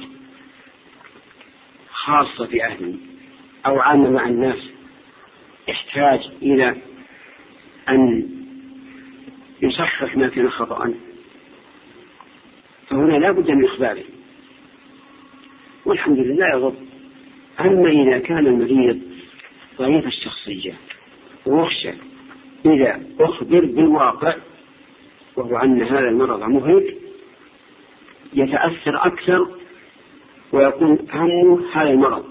[SPEAKER 2] خاصة في أهله أو عامة مع الناس، يحتاج إلى أن يصحح ما كان خطأ، فهنا لا بد من إخباره، والحمد لله يضر. أما إذا كان المريض ضعيف الشخصية ويخشى إذا أخبر بالواقع وهو أن هذا المرض مهلك يتأثر أكثر ويكون همه هذا المرض.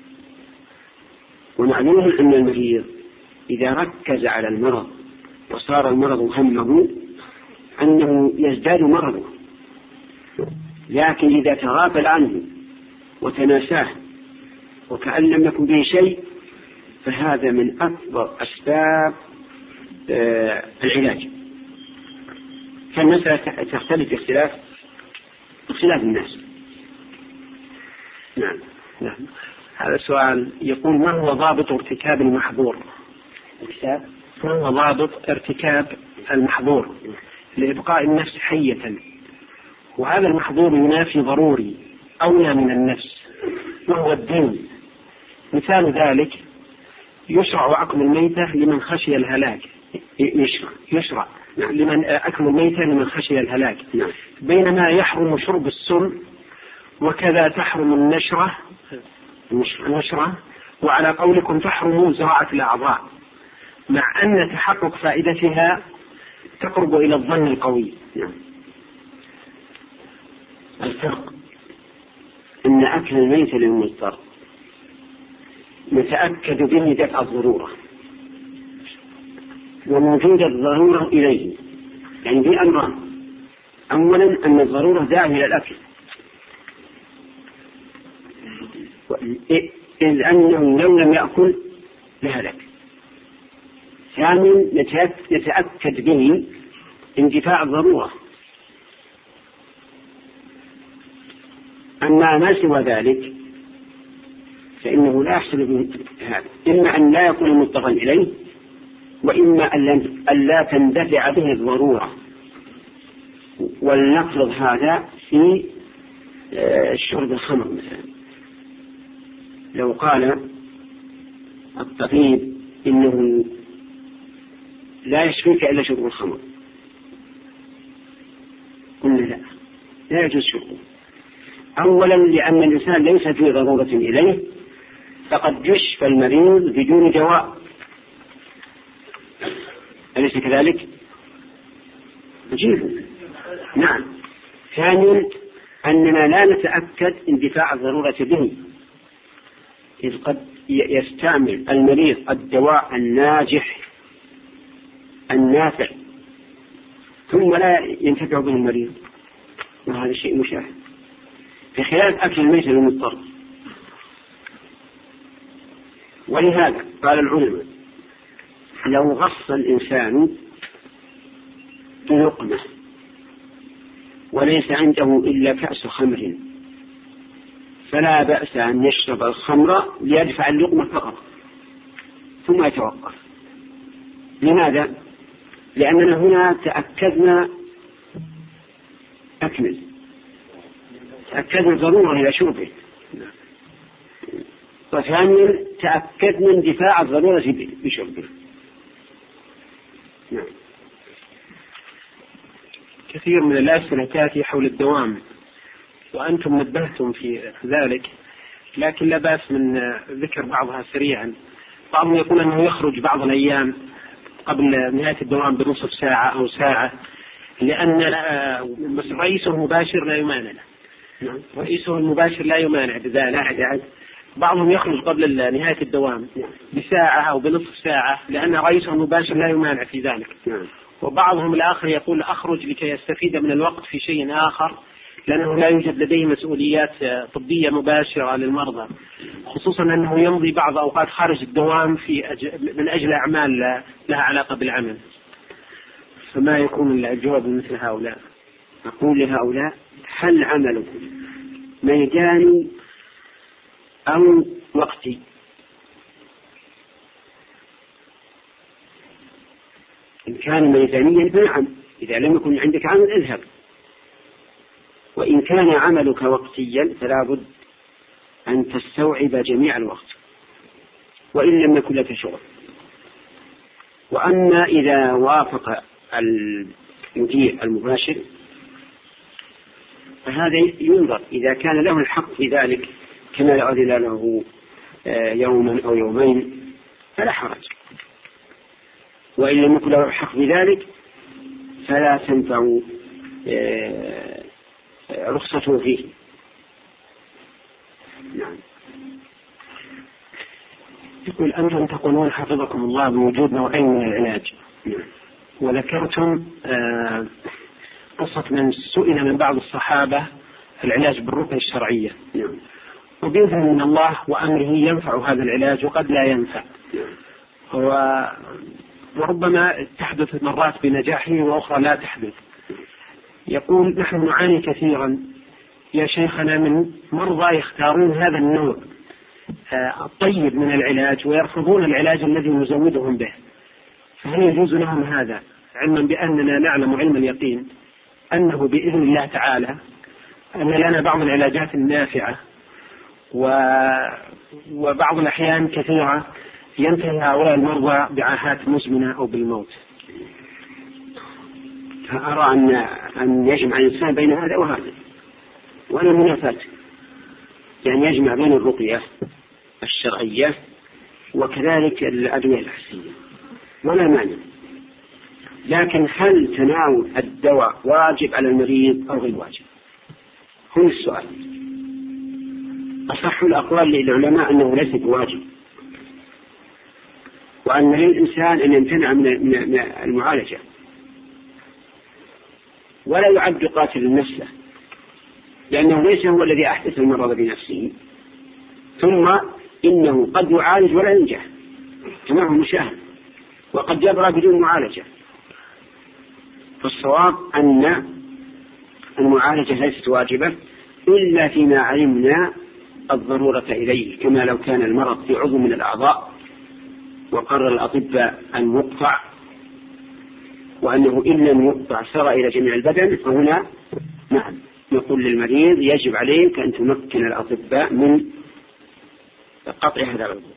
[SPEAKER 2] ونعلم أن المريض إذا ركز على المرض وصار المرض همه أنه يزداد مرضه، لكن إذا تغافل عنه وتناساه وكأن لم يكن به شيء فهذا من أكبر أسباب آه العلاج. فالمسألة تختلف باختلاف اختلاف الناس.
[SPEAKER 3] نعم. نعم. هذا سؤال يقول: ما هو ضابط ارتكاب المحظور؟
[SPEAKER 2] ارتكاب
[SPEAKER 3] ما هو ضابط ارتكاب المحظور لإبقاء النفس حية، وهذا المحظور ينافي ضروري أولى من النفس وهو الدين؟ مثال ذلك: يشرع أكل الميتة لمن خشي الهلاك،
[SPEAKER 2] يشرع
[SPEAKER 3] يشرع لمن أكل الميتة لمن خشي الهلاك، بينما يحرم شرب السم، وكذا تحرم النشرة النشرة وعلى قولكم تحرم زراعة الأعضاء، مع أن تحقق فائدتها تقرب إلى الظن القوي.
[SPEAKER 2] الفرق أن أكل الميت للمضطر نتأكد به دفع الضرورة وموجود الضرورة إليه، يعني في أمران: أولا أن الضرورة داعية إلى الأكل، إذ أنه لو لم يأكل لهلك. ثانيا نتأكد به اندفاع الضرورة، أما ما سوى ذلك فإنه لا يحصل به هذا، إما أن لا يكون مضطرا إليه، وإما أن لا تندفع به الضرورة. ولنفرض هذا في شرب الخمر مثلا، لو قال الطبيب إنه لا يشفيك إلا شرب الخمر، قلنا لا، لا يجوز شربه. أولا لأن الإنسان ليس في ضرورة إليه، فقد يشفى المريض بدون دواء، أليس كذلك؟ عجيب. نعم. ثانيا أننا لا نتأكد اندفاع الضرورة به، إذ قد يستعمل المريض الدواء الناجح النافع ثم لا ينتفع به المريض، وهذا شيء مشاهد في خلاف أكل الميت المضطر. ولهذا قال العلماء لو غص الإنسان بلقمة وليس عنده إلا كأس خمر فلا بأس أن يشرب الخمر ليدفع اللقمة فقط ثم يتوقف. لماذا؟ لأننا هنا تأكدنا أكمل تأكدنا ضرورة إلى شربه، وثانيا تأكدنا اندفاع الضرورة بشربه. نعم.
[SPEAKER 3] كثير من الأسئلة تأتي حول الدوام وأنتم نبهتم في ذلك، لكن لا بأس من ذكر بعضها سريعا. بعضهم يقول أنه يخرج بعض الأيام قبل نهاية الدوام بنصف ساعة أو ساعة، لأن رئيسه المباشر لا يمانع رئيسه المباشر لا يمانع بذلك. بعضهم يخرج قبل نهاية الدوام بساعة أو بنصف ساعة لأن رئيسه المباشر لا يمانع في ذلك. وبعضهم الآخر يقول أخرج لكي يستفيد من الوقت في شيء آخر، لأنه لا يوجد لديه مسؤوليات طبية مباشرة للمرضى، خصوصا أنه يمضي بعض أوقات خارج الدوام في أج... من أجل أعمال لها علاقة بالعمل. فما يكون الجواب مثل هؤلاء؟
[SPEAKER 2] أقول لهؤلاء هل عملكم ميداني أو وقتي؟ إن كان ميدانيا فنعم، إذا لم يكن عندك عمل اذهب، وإن كان عملك وقتيا فلا بد أن تستوعب جميع الوقت وإن لم يكن لك شغل. وأما إذا وافق المدير المباشر فهذا ينظر، إذا كان له الحق في ذلك كما أذن له يوما أو يومين فلا حرج، وإن لم يكن له الحق في ذلك فلا تنفع رخصته فيه. نعم.
[SPEAKER 3] يقول أنتم تقولون حفظكم الله بوجود نوعين من العلاج، وذكرتم قصة من سئل من بعض الصحابة العلاج بالرقية الشرعية، وبإذن من الله وأمره ينفع هذا العلاج وقد لا ينفع، وربما تحدث مرات بنجاحه وأخرى لا تحدث. يقول نحن نعاني كثيرا يا شيخنا من مرضى يختارون هذا النوع الطيب من العلاج ويرفضون العلاج الذي نزودهم به، فهل يجوز لهم هذا علما بأننا نعلم علم اليقين أنه بإذن الله تعالى أن لنا بعض العلاجات النافعة وبعض الأحيان كثيرة ينتهي هؤلاء المرضى بعاهات مزمنة أو بالموت؟
[SPEAKER 2] أرى أن أن يجمع الإنسان بين هذا وهذا، وأنا منافات، يعني يجمع بين الرقية الشرعية وكذلك الأدوية الحسية ولا مانع. لكن هل تناول الدواء واجب على المريض أو غير واجب؟ هو السؤال. أصح الأقوال للعلماء أنه ليس بواجب، وأن للإنسان أن يمتنع من المعالجة، ولا يعد قاتل نفسه، لأنه ليس هو الذي أحدث المرض بنفسه، ثم إنه قد يعالج ولا ينجح كما هو مشاهد، وقد يبرأ بدون معالجة. فالصواب أن المعالجة ليست واجبة، إلا فيما علمنا الضرورة إليه، كما لو كان المرض في عضو من الأعضاء وقرر الأطباء أن يقطع، وأنه إن لم يقطع سرى إلى جميع البدن، فهنا نعم نقول للمريض يجب عليك أن تمكن الأطباء من قطع هذا العضو،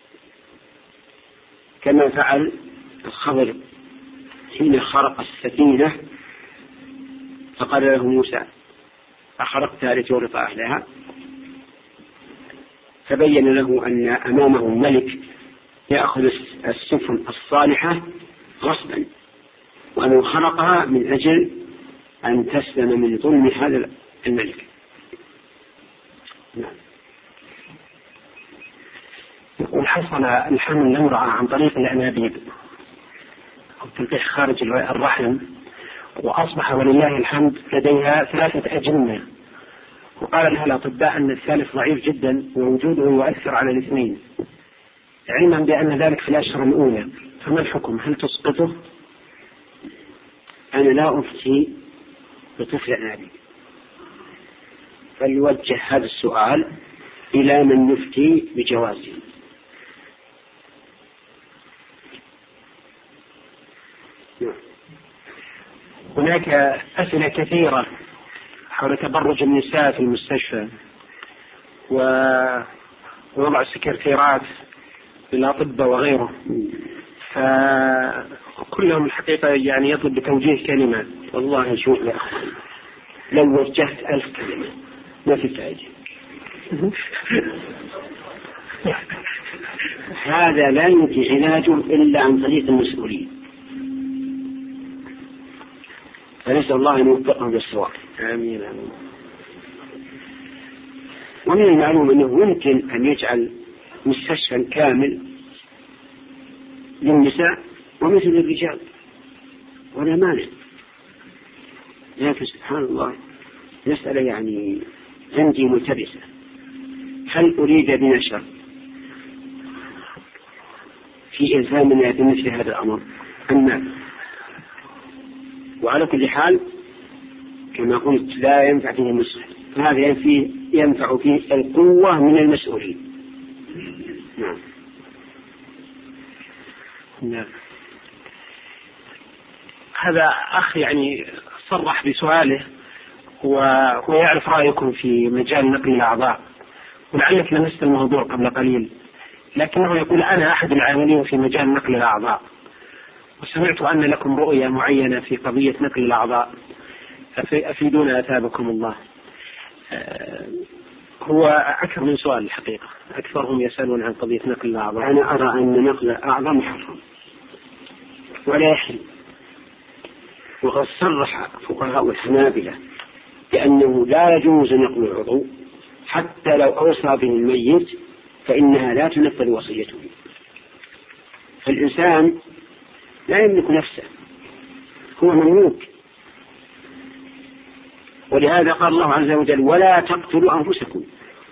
[SPEAKER 2] كما فعل الخضر حين خرق السفينة فقال له موسى أخرقتها لتورط أهلها، فبين له أن أمامه ملك يأخذ السفن الصالحة غصبا، وأنه خرقها من أجل أن تسلم من ظلم هذا الملك. نعم.
[SPEAKER 3] يقول حصل الحمل لامرأة عن طريق الأنابيب أو تلقيح خارج الرحم، وأصبح ولله الحمد لديها ثلاثة أجنة، وقال لها الأطباء أن الثالث ضعيف جدا ووجوده يؤثر على الاثنين، علما بأن ذلك في الأشهر الأولى، فما الحكم؟ هل تسقطه؟
[SPEAKER 2] أنا لا أفتي بطفل أنابيب، فليوجه هذا السؤال إلى من يفتي بجوازه.
[SPEAKER 3] هناك أسئلة كثيرة حول تبرج النساء في المستشفى ووضع السكرتيرات للأطباء وغيره، فكلهم الحقيقة يعني يطلب بتوجيه كلمة.
[SPEAKER 2] والله شوف يا أخي، لو وجهت ألف كلمة ما في فائدة. هذا لا يمكن علاجه إلا عن طريق المسؤولين، فنسأل الله أن يوفقهم للصواب.
[SPEAKER 3] آمين آمين.
[SPEAKER 2] ومن المعلوم أنه يمكن أن يجعل مستشفى كامل للنساء ومثل الرجال ولا مانع، لكن سبحان الله مسألة يعني عندي ملتبسة. هل أريد بنشر في إلزامنا بمثل هذا الأمر أم لا؟ وعلى كل حال كما قلت لا ينفع فيه النصح، هذا ينفع فيه القوة من المسؤولين. نعم.
[SPEAKER 3] نعم. هذا أخ يعني صرح بسؤاله وهو يعرف رأيكم في مجال نقل الأعضاء، ولعلك لمست الموضوع قبل قليل، لكنه يقول أنا أحد العاملين في مجال نقل الأعضاء، وسمعت أن لكم رؤية معينة في قضية نقل الأعضاء، أفيدونا أثابكم الله. هو أكثر من سؤال الحقيقة، أكثرهم يسألون عن قضية نقل الأعضاء.
[SPEAKER 2] أنا أرى أن نقل الأعضاء محرم ولا يحل، وقد صرح فقهاء الحنابلة بأنه لا يجوز نقل العضو حتى لو أوصى به الميت، فإنها لا تنفذ وصيته. فالإنسان لا يملك نفسه، هو مملوك، ولهذا قال الله عز وجل ولا تقتلوا أنفسكم،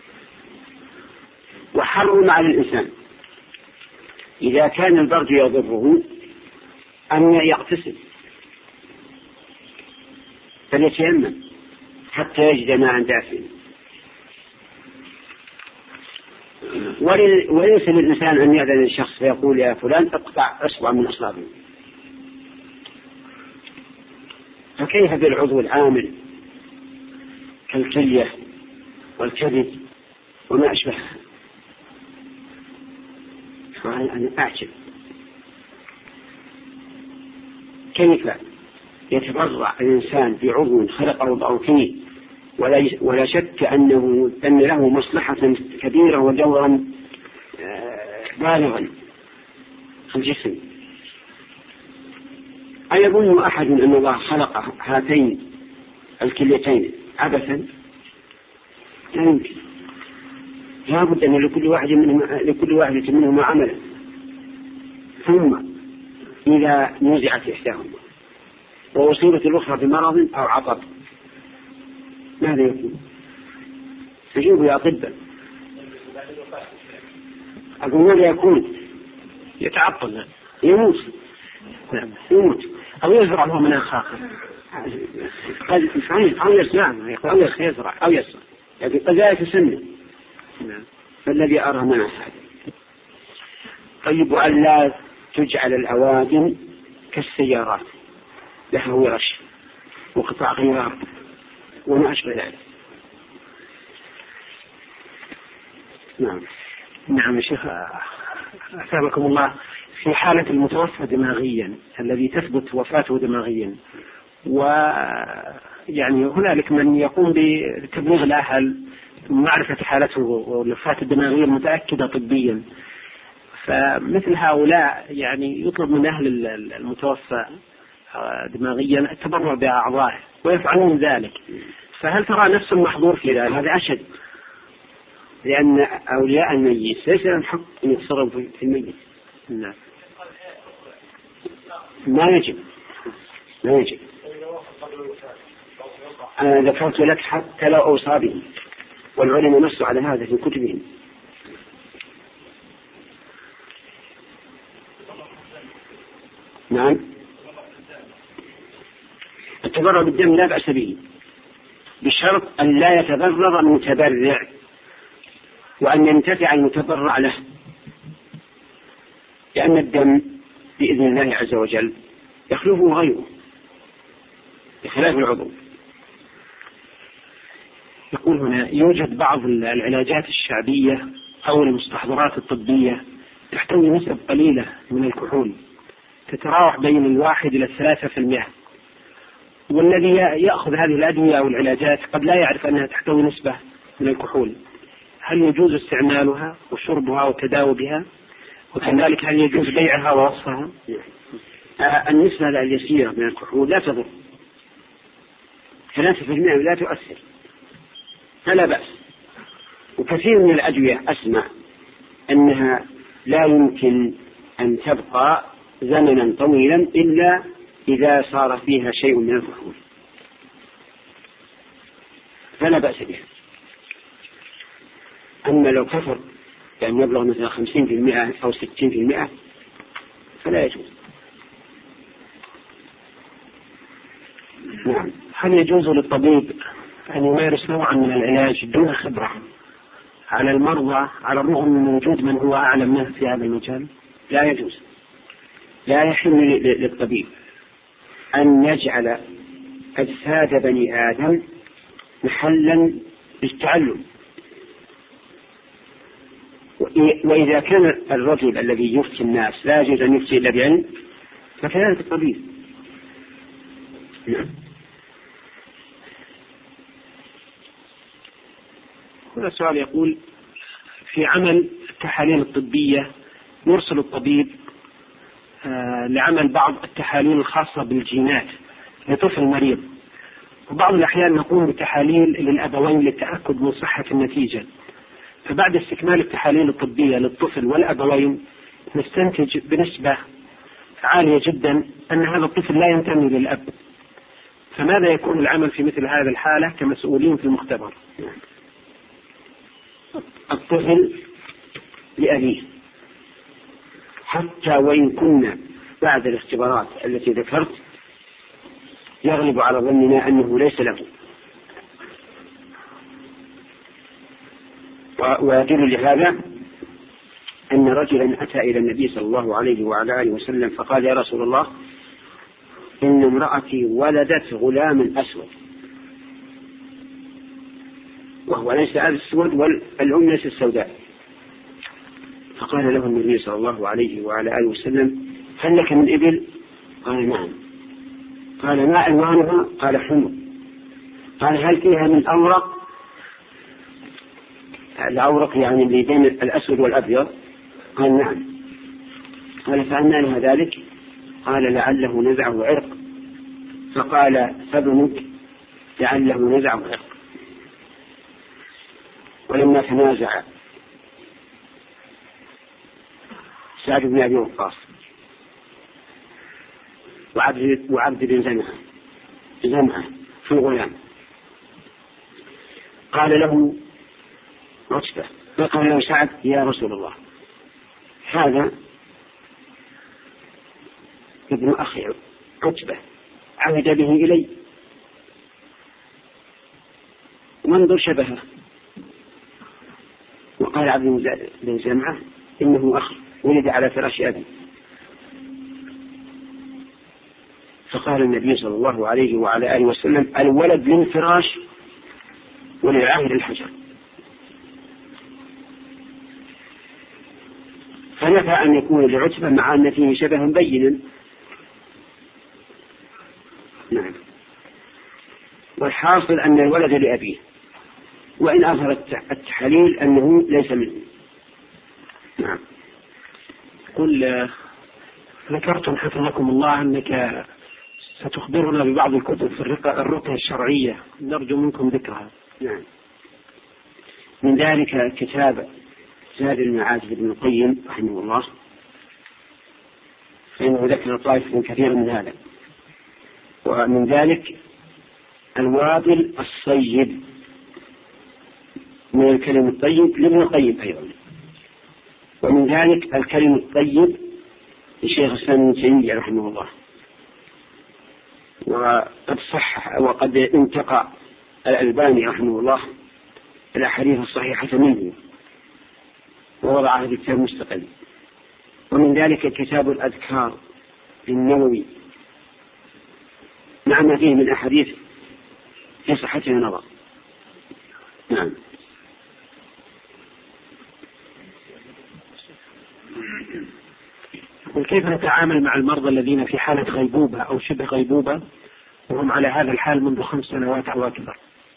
[SPEAKER 2] وحرم على الإنسان إذا كان البرد يضره أن يغتسل فليتيمم حتى يجد ماء دافئ، وليس للإنسان أن يأذن الشخص فيقول يا فلان اقطع أصبع من أصابعه. فكيف بالعضو العامل كالكلية والكبد وما أشبهها؟ أنا أعجب كيف يتبرع الإنسان بعضو خلقه الله فيه ولا شك أنه أن له مصلحة كبيرة ودورا بالغا في الجسم. أيظن أحد أن الله خلق هاتين الكليتين عبثا؟ لا يمكن، لا بد أن لكل واحد منهما لكل واحدة منهما عملا، ثم إذا نزعت إحداهما وأصيبت الأخرى بمرض أو عطب ماذا يكون؟ تجيبوا يا أطباء. أقول ماذا يكون؟
[SPEAKER 3] يتعطل،
[SPEAKER 2] يموت.
[SPEAKER 3] نعم
[SPEAKER 2] يموت
[SPEAKER 3] أو يزرع له مناخ آخر.
[SPEAKER 2] قد صحيح أو يزرع أو يزرع أو يزرع لكن قد لا يتسنى. فالذي أرى منع هذا. طيب وأن لا تجعل الأوادم كالسيارات لها ورش وقطع غيار وما أشبه ذلك.
[SPEAKER 3] نعم نعم يا شيخ أثابكم الله. في حالة المتوفى دماغيا الذي تثبت وفاته دماغيا ويعني هنالك من يقوم بتبليغ الأهل معرفة حالته والوفاة الدماغية المتأكدة طبيا، فمثل هؤلاء يعني يطلب من أهل المتوفى دماغيا التبرع بأعضائه ويفعلون ذلك، فهل ترى نفس المحظور في ذلك؟
[SPEAKER 2] هذا أشد، لأن أولياء الميت ليس لهم حق أن يتصرفوا في الميت.
[SPEAKER 3] نعم.
[SPEAKER 2] ما يجب ما يجب أنا ذكرت لك حتى لو أوصى به، والعلماء نصوا على هذا في كتبهم. نعم التبرع بالدم لا بأس به بشرط أن لا يتضرر المتبرع وأن ينتفع المتبرع له، لأن الدم بإذن الله عز وجل يخلفه غيره بخلاف العضو.
[SPEAKER 3] يقول هنا يوجد بعض العلاجات الشعبية أو المستحضرات الطبية تحتوي نسب قليلة من الكحول تتراوح بين الواحد إلى الثلاثة في المئة، والذي يأخذ هذه الأدوية أو العلاجات قد لا يعرف أنها تحتوي نسبة من الكحول. هل يجوز استعمالها وشربها والتداوي بها؟ وكذلك هل يجوز بيعها ووصفها؟
[SPEAKER 2] النسبة اليسيرة من الكحول لا تضر، ثلاثة في المئة لا تؤثر فلا بأس. وكثير من الأدوية أسمع أنها لا يمكن أن تبقى زمنا طويلا إلا إذا صار فيها شيء من الكحول فلا بأس بها. أما لو كثر يعني يبلغ مثلا خمسين في المئة أو ستين في المئة فلا يجوز.
[SPEAKER 3] نعم. هل يجوز للطبيب أن يمارس نوعا من العلاج دون خبرة على المرضى على الرغم من وجود من هو أعلم منه في هذا المجال؟
[SPEAKER 2] لا يجوز. لا يحل للطبيب أن يجعل أجساد بني آدم محلا للتعلم، وإذا كان الرجل الذي يفتي الناس لا يجوز أن يفتي إلا بعلم فكذلك الطبيب. نعم.
[SPEAKER 3] هنا سؤال يقول في عمل التحاليل الطبية يرسل الطبيب آه لعمل بعض التحاليل الخاصة بالجينات لطفل مريض، وبعض الأحيان نقوم بتحاليل للأبوين للتأكد من صحة النتيجة، فبعد استكمال التحاليل الطبية للطفل والأبوين نستنتج بنسبة عالية جدا أن هذا الطفل لا ينتمي للأب، فماذا يكون العمل في مثل هذه الحالة كمسؤولين في المختبر؟
[SPEAKER 2] الطفل لأبيه حتى وإن كنا بعد الاختبارات التي ذكرت يغلب على ظننا أنه ليس له، ويدل لهذا أن رجلا أتى إلى النبي صلى الله عليه وعلى آله وسلم فقال يا رسول الله إن امرأتي ولدت غلام أسود، وهو ليس أسود والأم ليست السوداء، فقال له النبي صلى الله عليه وعلى آله وسلم هل لك من إبل؟ قال نعم. قال ما ألوانها؟ قال حمر. قال هل فيها من أورق؟ الأورق يعني اللي بين الأسود والأبيض؟ قال نعم. قال فأنى لها ذلك؟ قال لعله نزعه عرق. فقال فابنك لعله نزعه عرق. ولما تنازع سعد بن أبي وقاص وعبد, وعبد بن زمعة زمعة في الغلام قال له عتبة فقال له سعد يا رسول الله هذا ابن أخي عتبة عهد به إلي وانظر شبهه. وقال عبد بن زمعة إنه أخ ولد على فراش أبي. فقال النبي صلى الله عليه وعلى آله وسلم الولد للفراش وللعهد الحجر. فنفى أن يكون لعتبة مع أن فيه شبها بينا. نعم. والحاصل أن الولد لأبيه، وإن أظهر التحليل أنه ليس منه. نعم.
[SPEAKER 3] قل ذكرتم حفظكم الله أنك ستخبرنا ببعض الكتب في الرقية الشرعية، نرجو منكم ذكرها.
[SPEAKER 2] نعم. من ذلك كتاب زاد المعاد لابن القيم رحمه الله، فإنه ذكر طائفة كثيرا من هذا. ومن ذلك الوابل الصيب من الكلم الطيب لابن القيم أيضا. ومن ذلك الكلم الطيب لشيخ الإسلام ابن تيمية رحمه الله. وقد صحح وقد انتقى الألباني رحمه الله الأحاديث الصحيحة منه ووضعها في كتاب مستقل. ومن ذلك كتاب الأذكار للنووي مع ما فيه من أحاديث في صحته نظر. نعم.
[SPEAKER 3] وكيف نتعامل مع المرضى الذين في حالة غيبوبة أو شبه غيبوبة وهم على هذا الحال منذ خمس سنوات أو أكثر؟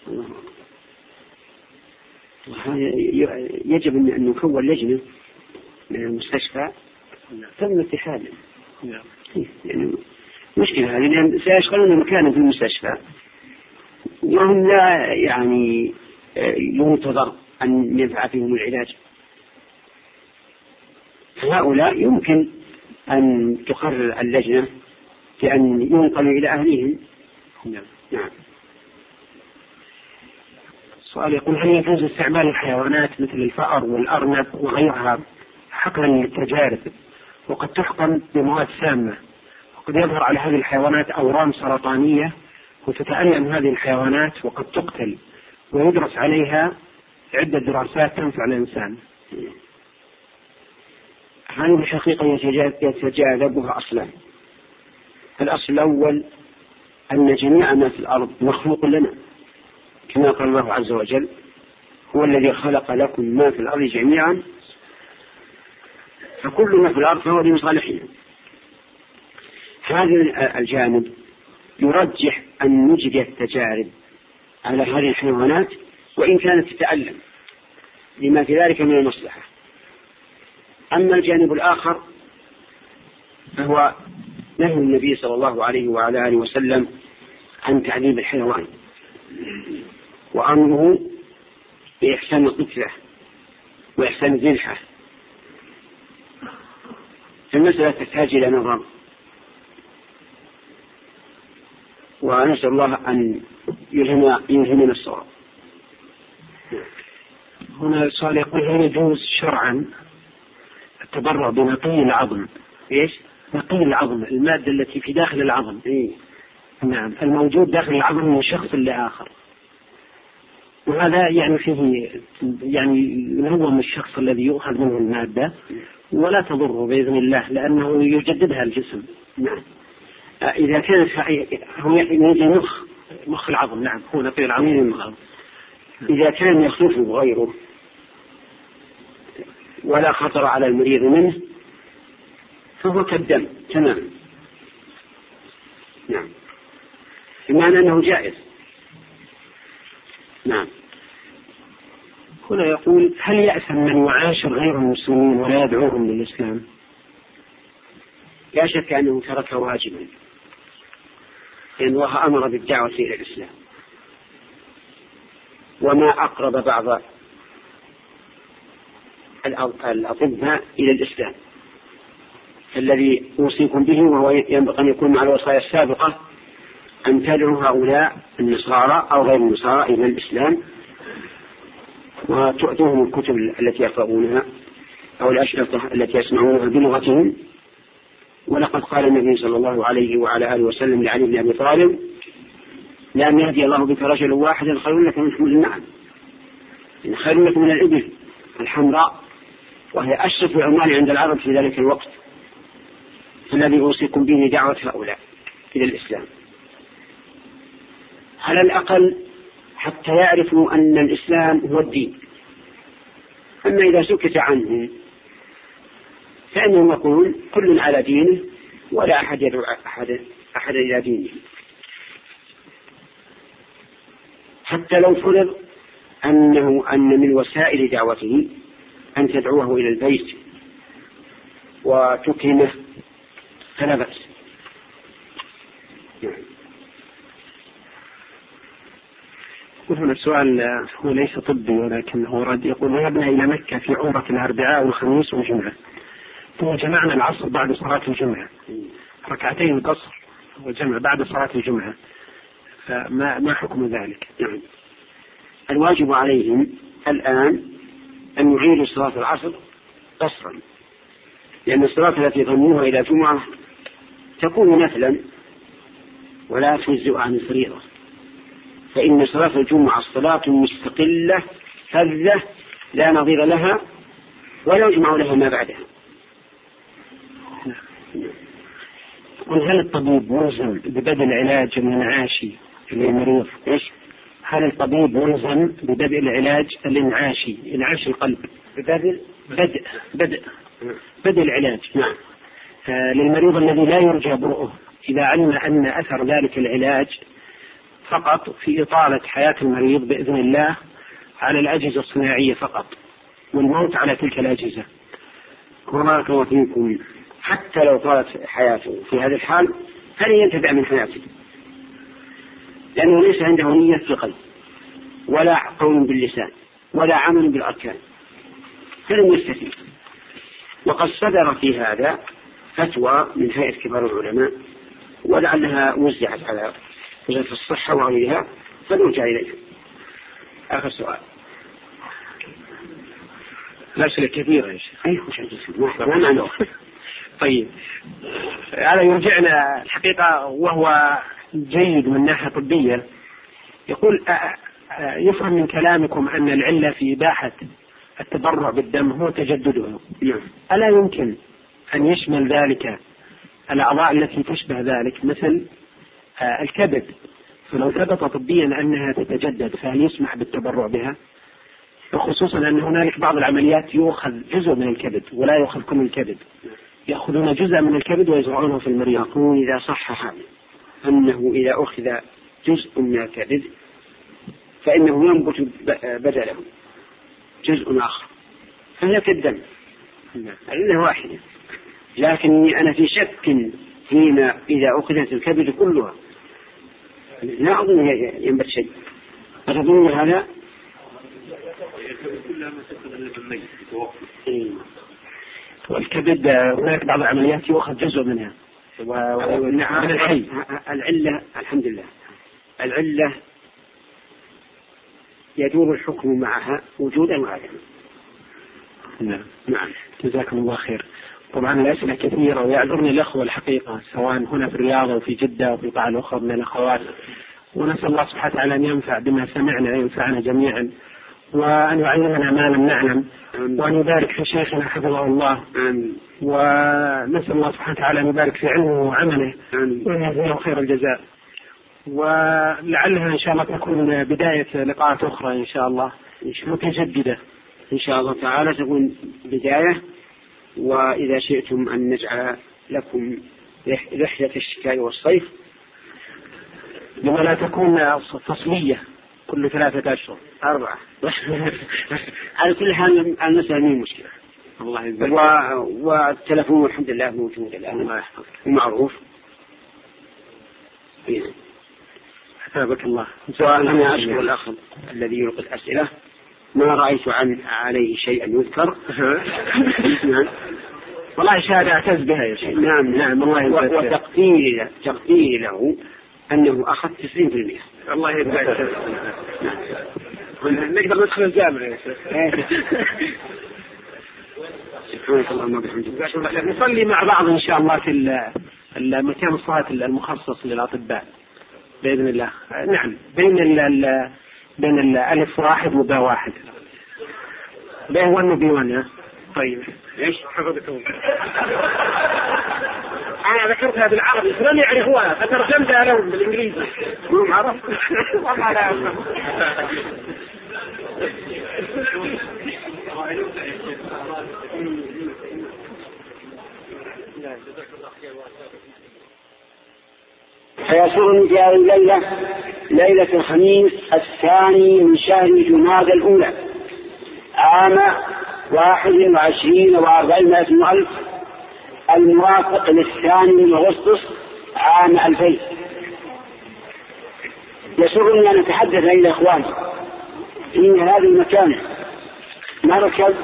[SPEAKER 2] يجب أن نكون لجنة من المستشفى تم اتحادا. يعني مشكلة هذه لأن سيشغلون مكانا في المستشفى وهم لا يعني ينتظر أن ينفع فيهم العلاج. هؤلاء يمكن أن تقرر اللجنة بأن ينقلوا إلى أهلهم.
[SPEAKER 3] نعم. السؤال يقول هل يجوز استعمال الحيوانات مثل الفأر والأرنب وغيرها حقنا للتجارب وقد تحقن بمواد سامة وقد يظهر على هذه الحيوانات أورام سرطانية وتتألم هذه الحيوانات وقد تقتل ويدرس عليها عدة دراسات تنفع الإنسان؟
[SPEAKER 2] هذه الحقيقة يتجاذبها أصلا. الأصل الأول أن جميع ما في الأرض مخلوق لنا كما قال الله عز وجل هو الذي خلق لكم ما في الأرض جميعا فكل ما في الأرض فهو لمصالحنا. هذا الجانب يرجح أن نجري التجارب على هذه الحيوانات وإن كانت تتألم لما في ذلك من المصلحة. أما الجانب الآخر فهو نهي النبي صلى الله عليه وعلى آله وسلم عن تعذيب الحيوان وأمره بإحسان القتلة وإحسان الذبحة. المسألة تحتاج إلى نظر ونسأل الله أن يلهمنا الصواب.
[SPEAKER 3] هنا سؤال يقول هل يجوز شرعا التبرع بنقي العظم؟
[SPEAKER 2] إيش؟
[SPEAKER 3] نقي العظم، المادة التي في داخل العظم.
[SPEAKER 2] إيه؟
[SPEAKER 3] نعم، الموجود داخل العظم من شخص لآخر، وهذا يعني فيه يعني ينوم الشخص الذي يؤخذ منه المادة ولا تضره بإذن الله لأنه يجددها الجسم.
[SPEAKER 2] نعم. إذا كانت هو يجي مخ
[SPEAKER 3] مخ العظم. نعم، هو نقي العظم.
[SPEAKER 2] إذا كان يخلفه غيره ولا خطر على المريض منه فهو كالدم تماما. نعم، بمعنى أنه جائز. نعم.
[SPEAKER 3] هنا يقول هل يأثم من يعاشر غير المسلمين ولا يدعوهم للإسلام؟
[SPEAKER 2] لا شك أنه ترك واجبا لأن الله أمر بالدعوة إلى الإسلام. وما أقرب بعض الأطباء إلى الإسلام الذي أوصيكم به وهو ينبغي أن يكون مع الوصايا السابقة أن تدعوا هؤلاء النصارى أو غير النصارى إلى الإسلام وتؤتوهم الكتب التي يقرؤونها أو الأشرطة التي يسمعونها بلغتهم. ولقد قال النبي صلى الله عليه وعلى آله وسلم لعلي بن أبي طالب لأن يهدي الله بك رجلا واحدا خير لك من حمل النعم، يعني خير لك من الإبل الحمراء، وهي أشرف العمال عند العرب في ذلك الوقت. الذي أوصيكم به دعوة هؤلاء إلى الإسلام على الأقل حتى يعرفوا أن الإسلام هو الدين. أما إذا سكت عنهم فإنهم يقولون كل على دينه ولا أحد يدعو أحد, أحد إلى دينه. حتى لو فرض أنه أن من وسائل دعوته أن تدعوه إلى البيت وتكرمه فلا بأس.
[SPEAKER 3] هنا السؤال هو ليس طبي ولكن هو رد. يقول: ذهبنا إلى مكة في عمرة الأربعاء والخميس والجمعة، ثم جمعنا العصر بعد صلاة الجمعة، ركعتين قصر وجمع بعد صلاة الجمعة، فما ما حكم ذلك؟
[SPEAKER 2] يعني الواجب عليهم الآن أن يعيدوا صلاة العصر قصرا، لأن الصلاة التي ضموها إلى جمعة تكون نفلا ولا تجزئ عن الفريضة، فإن صلاة الجمعة صلاة مستقلة فذة لا نظير لها ولا يجمع لها ما بعدها.
[SPEAKER 3] هل الطبيب ملزم ببدء العلاج الإنعاشي للمريض؟
[SPEAKER 2] إيش؟
[SPEAKER 3] هل الطبيب ملزم ببدء العلاج الإنعاشي، إنعاش القلب،
[SPEAKER 2] ببدء
[SPEAKER 3] بدء بدء بدء العلاج
[SPEAKER 2] نعم
[SPEAKER 3] آه للمريض الذي لا يرجى برؤه، إذا علم أن أثر ذلك العلاج فقط في إطالة حياة المريض بإذن الله على الأجهزة الصناعية فقط، والموت على تلك الأجهزة؟
[SPEAKER 2] بارك الله فيكم. حتى لو طالت حياته في هذه الحال فلن ينتفع من حياته، لأنه ليس عنده نية في القلب ولا قول باللسان ولا عمل بالأركان، فلن يستفيد. وقد صدر في هذا فتوى من هيئة كبار العلماء ولعلها وزعت على وزارة الصحة وغيرها فنرجع إليها. آخر سؤال.
[SPEAKER 3] الأسئلة كثيرة يا شيخ.
[SPEAKER 2] أيه مش عندي.
[SPEAKER 3] طيب هذا يرجعنا الحقيقة وهو جيد من ناحية طبية. يقول: يفهم من كلامكم أن العلة في إباحة التبرع بالدم هو تجدده، ألا يمكن أن يشمل ذلك الأعضاء التي تشبه ذلك مثل الكبد؟ فلو ثبت طبيا أنها تتجدد فهل يسمح بالتبرع بها؟ وخصوصا أن هنالك بعض العمليات يؤخذ جزء من الكبد ولا يؤخذ كل الكبد، يأخذون جزء من الكبد ويزرعونه في المريض.
[SPEAKER 2] يقول إذا صح هذا أنه إذا أخذ جزء من الكبد فإنه ينبت بدله جزء آخر فهي كالدم إلا واحدة، لكني أنا في شك فيما إذا أخذت الكبد كلها لا أظن ينبت شيء. أتظن هذا؟
[SPEAKER 3] والكبد هناك بعض العمليات يؤخذ جزء منها
[SPEAKER 2] من الحي. العلة الحمد لله العلة يدور الحكم معها وجودا وعدما.
[SPEAKER 3] نعم
[SPEAKER 2] نعم
[SPEAKER 3] جزاكم الله خير. طبعا الأسئلة كثيرة ويعذرني الأخوة الحقيقة سواء هنا في الرياض أو في جدة أو في قاع الأخرى من الأخوات، ونسأل الله سبحانه وتعالى أن ينفع بما سمعنا ينفعنا جميعا وأن يعلمنا ما لم نعلم وأن يبارك في شيخنا حفظه الله، ونسأل الله سبحانه وتعالى أن يبارك في علمه وعمله وأن يجزيه خير الجزاء. ولعلها إن شاء الله تكون بداية لقاءات أخرى إن شاء الله متجددة
[SPEAKER 2] إن شاء الله تعالى تكون بداية. وإذا شئتم أن نجعل لكم رحلة الشتاء والصيف
[SPEAKER 3] لما لا تكون فصلية كل ثلاثة أشهر
[SPEAKER 2] أربعة على كل حال المسألة مين مشكلة.
[SPEAKER 3] الله يبارك.
[SPEAKER 2] والتلفون الحمد لله موجود الآن ومعروف.
[SPEAKER 3] حفظك الله.
[SPEAKER 2] وأنا أشكر الأخ الذي يلقي الأسئلة ما رأيت عن عليه شيئا يذكر.
[SPEAKER 3] نعم والله شهادة أعتز بها يا شيخ.
[SPEAKER 2] نعم
[SPEAKER 3] نعم الله يبارك.
[SPEAKER 2] وتقديري تقديري له أنه أخذ تسعين في المئة.
[SPEAKER 3] الله يبارك. نقدر ندخل الجامعة يا شيخ.
[SPEAKER 2] سبحانك اللهم وبحمدك.
[SPEAKER 3] نصلي مع بعض إن شاء الله في المكان الصلاة المخصص للأطباء. بإذن الله. نعم، بين ال ال بين الألف واحد وباء واحد، باء ون وبي ون. طيب
[SPEAKER 2] ايش
[SPEAKER 3] حفظك الله. أنا ذكرتها بالعربي فلم يعرفوها فترجمتها لهم بالإنجليزي.
[SPEAKER 2] هم عرف
[SPEAKER 3] والله لا أفهم.
[SPEAKER 2] فيسرني في هذه الليلة ليلة الخميس الثاني من شهر جمادى الأولى عام واحد وعشرين وأربعمائة وألف الموافق للثاني من أغسطس عام ألفين. يسرني أن أتحدث إلى إخواني في هذا المكان مركز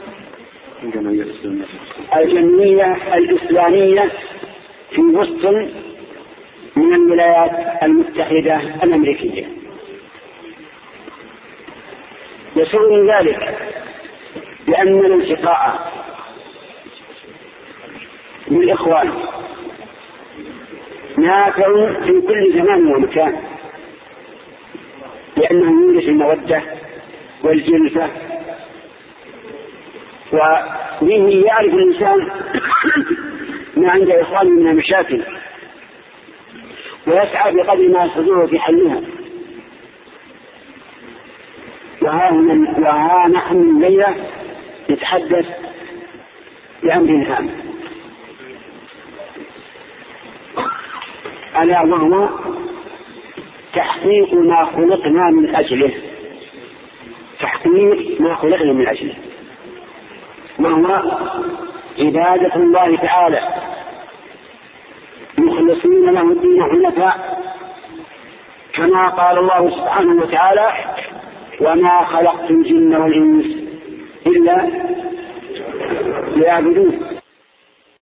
[SPEAKER 2] الجمعية الإسلامية في بوسطن من الولايات المتحدة الأمريكية. يسرني ذلك لأن الالتقاء بالإخوان نافع في كل زمان ومكان، لأنه يورث المودة والجلفة، وبه يعرف الإنسان ما عند إخوانه من المشاكل ويسعى بقدر ما يستطيع في حلها. وها نحن الليلة نتحدث بأمر هام ألا وهو تحقيق ما خلقنا من أجله، تحقيق ما خلقنا من أجله، وهو عبادة الله تعالى مخلصين له الدين حنفاء، كما قال الله سبحانه وتعالى: وما خلقت الجن والإنس إلا ليعبدون.